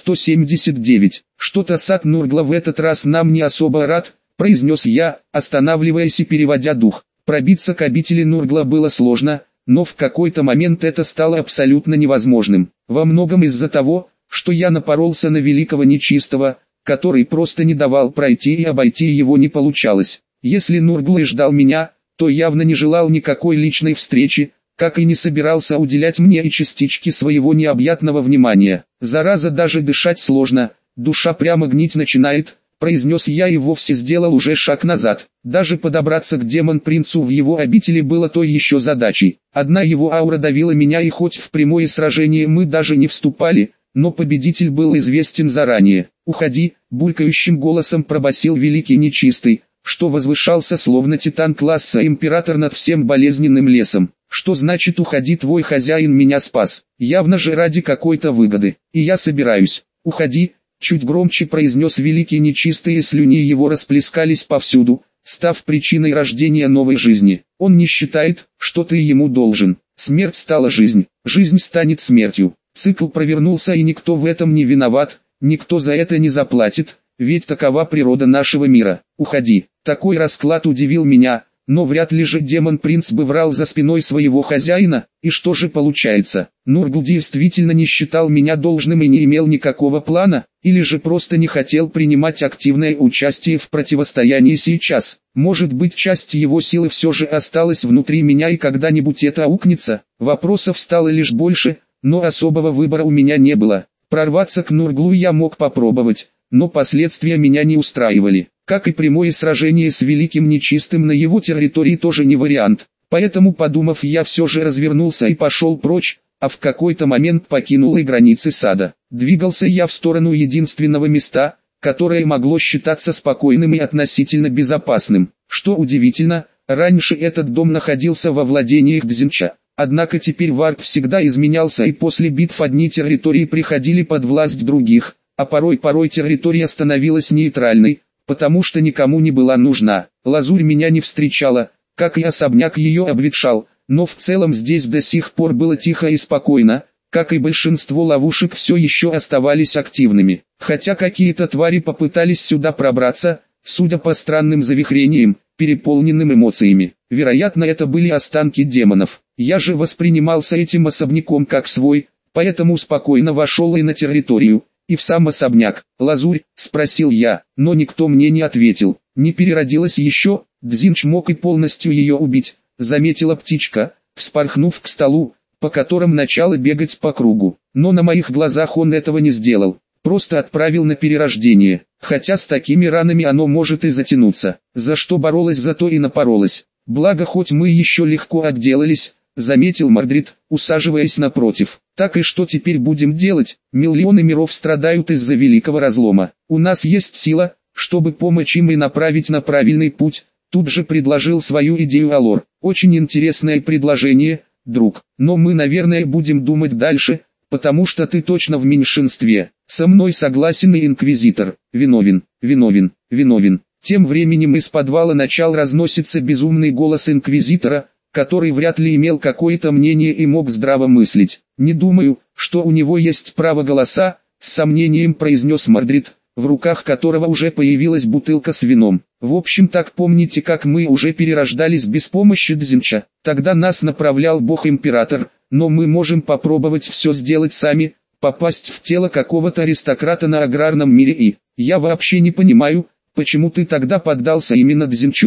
A: 179. Что-то сад Нургла в этот раз нам не особо рад, произнес я, останавливаясь и переводя дух. Пробиться к обители Нургла было сложно, но в какой-то момент это стало абсолютно невозможным. Во многом из-за того, что я напоролся на великого нечистого, который просто не давал пройти, и обойти его не получалось. Если Нургл и ждал меня, то явно не желал никакой личной встречи, как и не собирался уделять мне и частички своего необъятного внимания. Зараза, даже дышать сложно, душа прямо гнить начинает, произнес я и вовсе сделал уже шаг назад. Даже подобраться к демон-принцу в его обители было той еще задачей. Одна его аура давила меня, и хоть в прямое сражение мы даже не вступали, но победитель был известен заранее. «Уходи», — булькающим голосом пробасил великий нечистый, что возвышался словно титан класса император над всем болезненным лесом. «Что значит уходи, твой хозяин меня спас? Явно же ради какой-то выгоды. И я собираюсь. Уходи», — чуть громче произнес великий нечистый, и слюни его расплескались повсюду, став причиной рождения новой жизни. «Он не считает, что ты ему должен. Смерть стала жизнь, жизнь станет смертью». Цикл провернулся, и никто в этом не виноват, никто за это не заплатит, ведь такова природа нашего мира. «Уходи». Такой расклад удивил меня, но вряд ли же демон-принц бы врал за спиной своего хозяина. И что же получается? Нургл действительно не считал меня должным и не имел никакого плана, или же просто не хотел принимать активное участие в противостоянии сейчас. Может быть, часть его силы все же осталась внутри меня, и когда-нибудь это аукнется? Вопросов стало лишь больше, но особого выбора у меня не было. Прорваться к Нурглу я мог попробовать, но последствия меня не устраивали. Как и прямое сражение с великим нечистым на его территории тоже не вариант. Поэтому, подумав, я все же развернулся и пошел прочь, а в какой-то момент покинул и границы сада. Двигался я в сторону единственного места, которое могло считаться спокойным и относительно безопасным. Что удивительно, раньше этот дом находился во владениях Дзинча. Однако теперь Варк всегда изменялся, и после битв одни территории приходили под власть других, а порой территория становилась нейтральной, потому что никому не была нужна. Лазурь меня не встречала, как и особняк ее обветшал, но в целом здесь до сих пор было тихо и спокойно, как и большинство ловушек все еще оставались активными. Хотя какие-то твари попытались сюда пробраться, судя по странным завихрениям, переполненным эмоциями. Вероятно, это были останки демонов. Я же воспринимался этим особняком как свой, поэтому спокойно вошел и на территорию, и в сам особняк. «Лазурь?» — спросил я, но никто мне не ответил. «Не переродилась еще?» Дзинч мог и полностью ее убить, заметила птичка, вспорхнув к столу, по которым начала бегать по кругу. Но на моих глазах он этого не сделал, просто отправил на перерождение, хотя с такими ранами оно может и затянуться. За что боролась, зато и напоролась. Благо, хоть мы еще легко отделались, заметил Мордрид, усаживаясь напротив. Так и что теперь будем делать? Миллионы миров страдают из-за великого разлома. У нас есть сила, чтобы помочь им и направить на правильный путь. Тут же предложил свою идею Алор. Очень интересное предложение, друг. Но мы, наверное, будем думать дальше, потому что ты точно в меньшинстве. Со мной согласен и инквизитор. Виновен, виновен, виновен. Тем временем из подвала начал разноситься безумный голос инквизитора, который вряд ли имел какое-то мнение и мог здраво мыслить. «Не думаю, что у него есть право голоса», — с сомнением произнес Мордрид, в руках которого уже появилась бутылка с вином. «В общем, так помните, как мы уже перерождались без помощи Дзинча? Тогда нас направлял бог-император, но мы можем попробовать все сделать сами, попасть в тело какого-то аристократа на аграрном мире, и я вообще не понимаю, почему ты тогда поддался именно Дзинчу,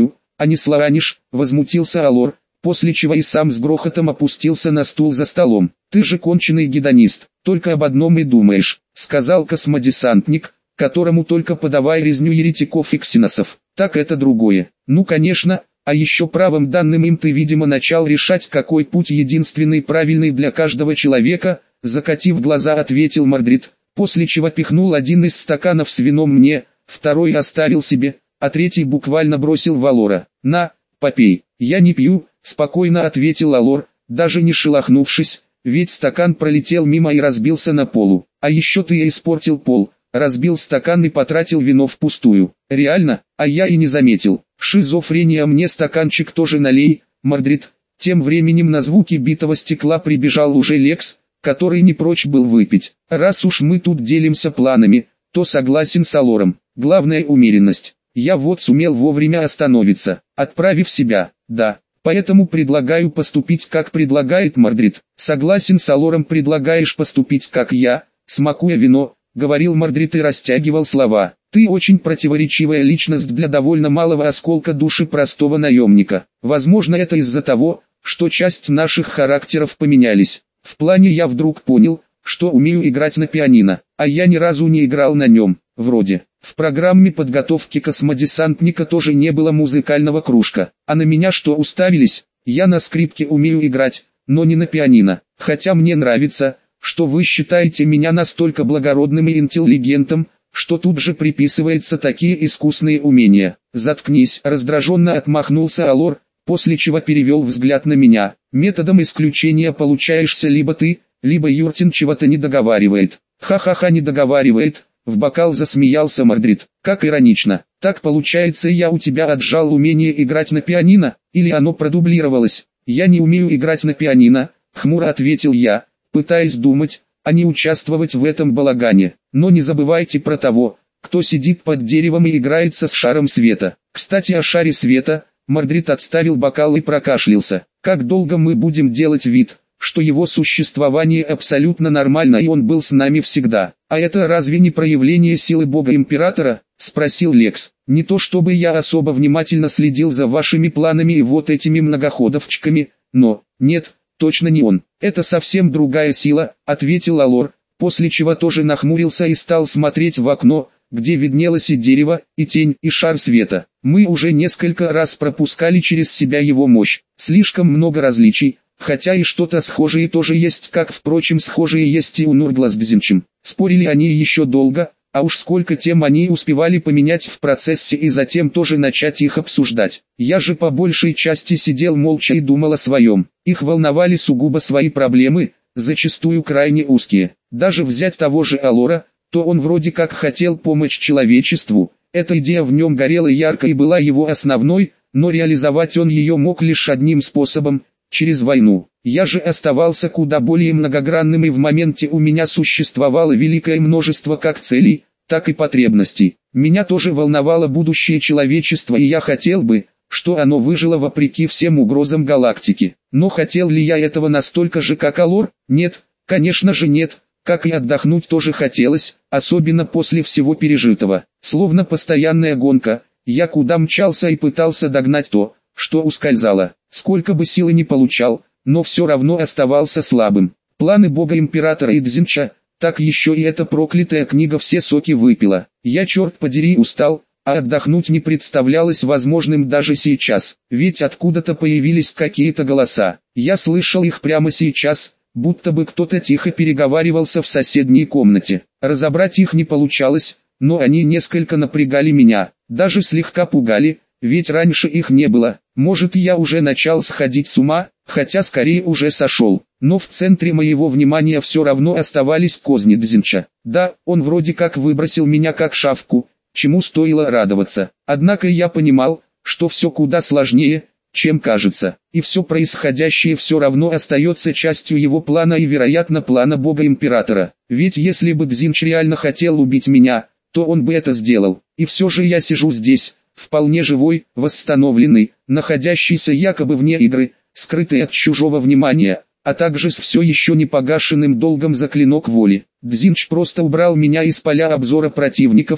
A: а не слоанишь, возмутился Алор, после чего и сам с грохотом опустился на стул за столом. Ты же конченый гедонист, только об одном и думаешь, сказал космодесантник, которому только подавай резню еретиков и ксеносов. Так это другое. Ну конечно, а еще правом данным им ты видимо начал решать, какой путь единственный правильный для каждого человека, закатив глаза ответил Мордрид, после чего пихнул один из стаканов с вином мне, второй оставил себе, а третий буквально бросил в Алора. На, попей. Я не пью, спокойно ответил Алор, даже не шелохнувшись, ведь стакан пролетел мимо и разбился на полу. А еще ты испортил пол, разбил стакан и потратил вино впустую. Реально, а я и не заметил. Шизофрения, мне стаканчик тоже налей, Мордрид. Тем временем на звуки битого стекла прибежал уже Лекс, который не прочь был выпить. Раз уж мы тут делимся планами, то согласен с Алором. Главное умеренность. Я вот сумел вовремя остановиться, отправив себя, да. Поэтому предлагаю поступить как предлагает Мордрид. Согласен с Алором, предлагаешь поступить как я, смакуя вино, говорил Мордрид и растягивал слова. Ты очень противоречивая личность для довольно малого осколка души простого наемника. Возможно, это из-за того, что часть наших характеров поменялись. В плане я вдруг понял, что умею играть на пианино, а я ни разу не играл на нем, вроде. В программе подготовки космодесантника тоже не было музыкального кружка, а на меня что уставились? Я на скрипке умею играть, но не на пианино, хотя мне нравится, что вы считаете меня настолько благородным и интеллигентом, что тут же приписывается такие искусные умения. Заткнись, раздраженно отмахнулся Алор, после чего перевел взгляд на меня. Методом исключения получаешься либо ты, либо Юртин чего-то не договаривает. Ха-ха-ха, не договаривает. В бокал засмеялся Мордрид. Как иронично. Так получается, я у тебя отжал умение играть на пианино, или оно продублировалось? Я не умею играть на пианино, хмуро ответил я, пытаясь думать, а не участвовать в этом балагане. Но не забывайте про того, кто сидит под деревом и играется с шаром света. Кстати, о шаре света. Мордрид отставил бокал и прокашлялся. Как долго мы будем делать вид, что его существование абсолютно нормально и он был с нами всегда? А это разве не проявление силы Бога-Императора? Спросил Лекс. Не то чтобы я особо внимательно следил за вашими планами и вот этими многоходовчиками, но, нет, точно не он. Это совсем другая сила, ответил Алор, после чего тоже нахмурился и стал смотреть в окно, где виднелось и дерево, и тень, и шар света. Мы уже несколько раз пропускали через себя его мощь. Слишком много различий, хотя и что-то схожее тоже есть, как впрочем схожие есть и у Нургла с Дзинчем. Спорили они еще долго, а уж сколько тем они успевали поменять в процессе и затем тоже начать их обсуждать. Я же по большей части сидел молча и думал о своем. Их волновали сугубо свои проблемы, зачастую крайне узкие. Даже взять того же Алора, то он вроде как хотел помочь человечеству, эта идея в нем горела ярко и была его основной, но реализовать он ее мог лишь одним способом – через войну. Я же оставался куда более многогранным и в моменте у меня существовало великое множество как целей, так и потребностей. Меня тоже волновало будущее человечества и я хотел бы, что оно выжило вопреки всем угрозам галактики. Но хотел ли я этого настолько же как Алор? Нет, конечно же нет. Как и отдохнуть тоже хотелось, особенно после всего пережитого. Словно постоянная гонка, я куда мчался и пытался догнать то, что ускользало. Сколько бы силы ни получал, но все равно оставался слабым. Планы Бога-Императора и Дзинча, так еще и эта проклятая книга все соки выпила. Я, черт подери, устал, а отдохнуть не представлялось возможным даже сейчас. Ведь откуда-то появились какие-то голоса. Я слышал их прямо сейчас, будто бы кто-то тихо переговаривался в соседней комнате. Разобрать их не получалось, но они несколько напрягали меня, даже слегка пугали, ведь раньше их не было. Может, я уже начал сходить с ума, хотя скорее уже сошел. Но в центре моего внимания все равно оставались козни Дзинча. Да, он вроде как выбросил меня как шавку, чему стоило радоваться. Однако я понимал, что все куда сложнее, чем кажется, и все происходящее все равно остается частью его плана и вероятно плана Бога-Императора. Ведь если бы Дзинч реально хотел убить меня, то он бы это сделал. И все же я сижу здесь, вполне живой, восстановленный, находящийся якобы вне игры, скрытый от чужого внимания, а также с все еще не погашенным долгом за клинок воли. Дзинч просто убрал меня из поля обзора противников,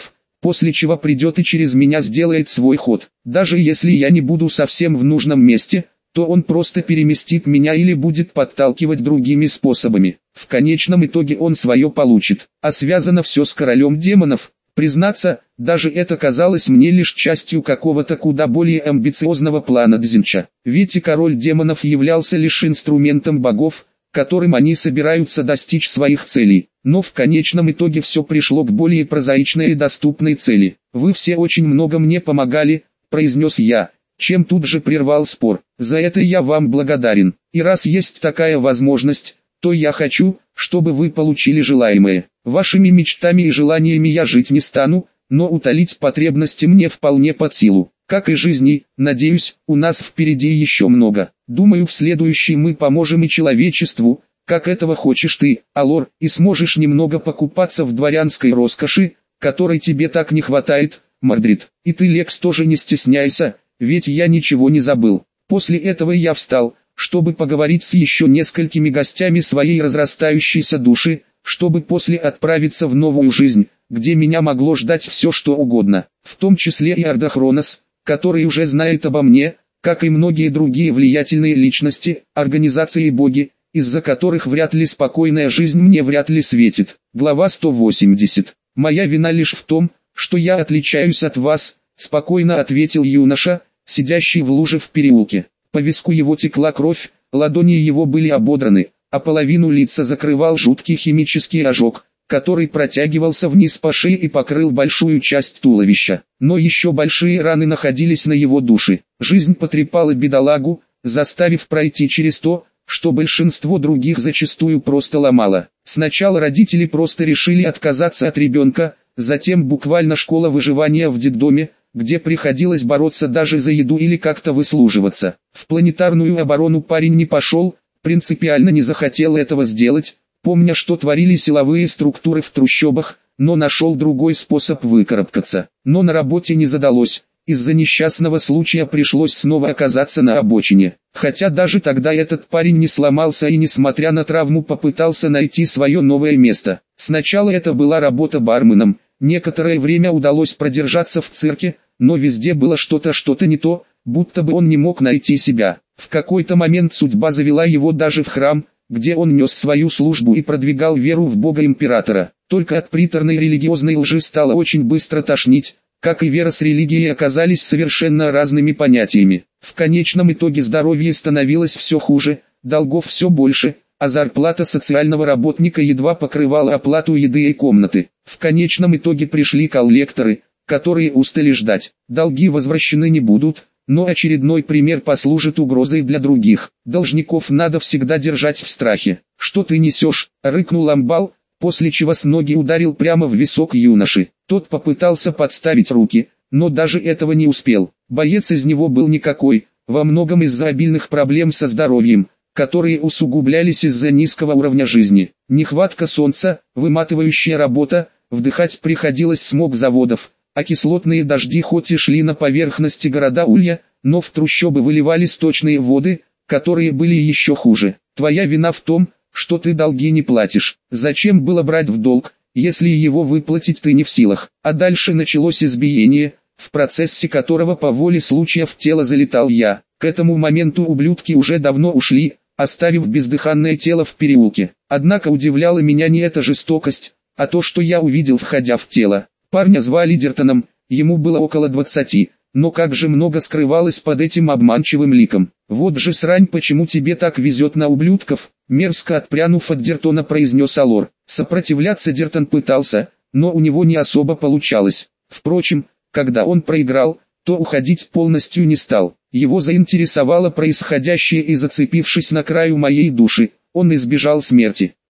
A: после чего придет и через меня сделает свой ход. Даже если я не буду совсем в нужном месте, то он просто переместит меня или будет подталкивать другими способами. В конечном итоге он свое получит. А связано все с королем демонов. Признаться, даже это казалось мне лишь частью какого-то куда более амбициозного плана Дзинча. Ведь и король демонов являлся лишь инструментом богов, которым они собираются достичь своих целей. Но в конечном итоге все пришло к более прозаичной и доступной цели. «Вы все очень много мне помогали», — произнес я, чем тут же прервал спор. «За это я вам благодарен. И раз есть такая возможность, то я хочу, чтобы вы получили желаемое. Вашими мечтами и желаниями я жить не стану, но утолить потребности мне вполне под силу. Как и жизни, надеюсь, у нас впереди еще много. Думаю, в следующий мы поможем и человечеству, как этого хочешь ты, Алор, и сможешь немного покупаться в дворянской роскоши, которой тебе так не хватает, Мордрид. И ты, Лекс, тоже не стесняйся, ведь я ничего не забыл». После этого я встал, чтобы поговорить с еще несколькими гостями своей разрастающейся души, чтобы после отправиться в новую жизнь, где меня могло ждать все что угодно, в том числе и Ардахронос, который уже знает обо мне, как и многие другие влиятельные личности, организации и боги, из-за которых вряд ли спокойная жизнь мне вряд ли светит. Глава 180. «Моя вина лишь в том, что я отличаюсь от вас», — спокойно ответил юноша, сидящий в луже в переулке. По виску его текла кровь, ладони его были ободраны, а половину лица закрывал жуткий химический ожог, который протягивался вниз по шее и покрыл большую часть туловища. Но еще большие раны находились на его душе. Жизнь потрепала бедолагу, заставив пройти через то, что большинство других зачастую просто ломало. Сначала родители просто решили отказаться от ребенка, затем буквально школа выживания в детдоме, где приходилось бороться даже за еду или как-то выслуживаться. В планетарную оборону парень не пошел, принципиально не захотел этого сделать, помня, что творили силовые структуры в трущобах, но нашел другой способ выкарабкаться. Но на работе не задалось, из-за несчастного случая пришлось снова оказаться на обочине. Хотя даже тогда этот парень не сломался и несмотря на травму попытался найти свое новое место. Сначала это была работа барменом, некоторое время удалось продержаться в цирке, но везде было что-то не то, будто бы он не мог найти себя. В какой-то момент судьба завела его даже в храм, где он нес свою службу и продвигал веру в Бога Императора. Только от приторной религиозной лжи стало очень быстро тошнить, как и вера с религией оказались совершенно разными понятиями. В конечном итоге здоровье становилось все хуже, долгов все больше, а зарплата социального работника едва покрывала оплату еды и комнаты. В конечном итоге пришли коллекторы, которые устали ждать. Долги возвращены не будут, но очередной пример послужит угрозой для других. Должников надо всегда держать в страхе. «Что ты несешь?» — рыкнул Амбал, после чего с ноги ударил прямо в висок юноши. Тот попытался подставить руки, но даже этого не успел. Боец из него был никакой, во многом из-за обильных проблем со здоровьем, которые усугублялись из-за низкого уровня жизни. Нехватка солнца, выматывающая работа, вдыхать приходилось смог заводов, а кислотные дожди хоть и шли на поверхности города Улья, но в трущобы выливали сточные воды, которые были еще хуже. Твоя вина в том, что ты долги не платишь. Зачем было брать в долг, если его выплатить ты не в силах? А дальше началось избиение, в процессе которого по воле случая в тело залетал я. К этому моменту ублюдки уже давно ушли, оставив бездыханное тело в переулке. Однако удивляла меня не эта жестокость, а то, что я увидел, входя в тело. Парня звали Дертоном, ему было около 20, но как же много скрывалось под этим обманчивым ликом. «Вот же срань, почему тебе так везет на ублюдков», мерзко отпрянув от Дертона, произнес Алор. Сопротивляться Дертон пытался, но у него не особо получалось. Впрочем, когда он проиграл, то уходить полностью не стал. Его заинтересовало происходящее и, зацепившись на краю моей души, он избежал смерти.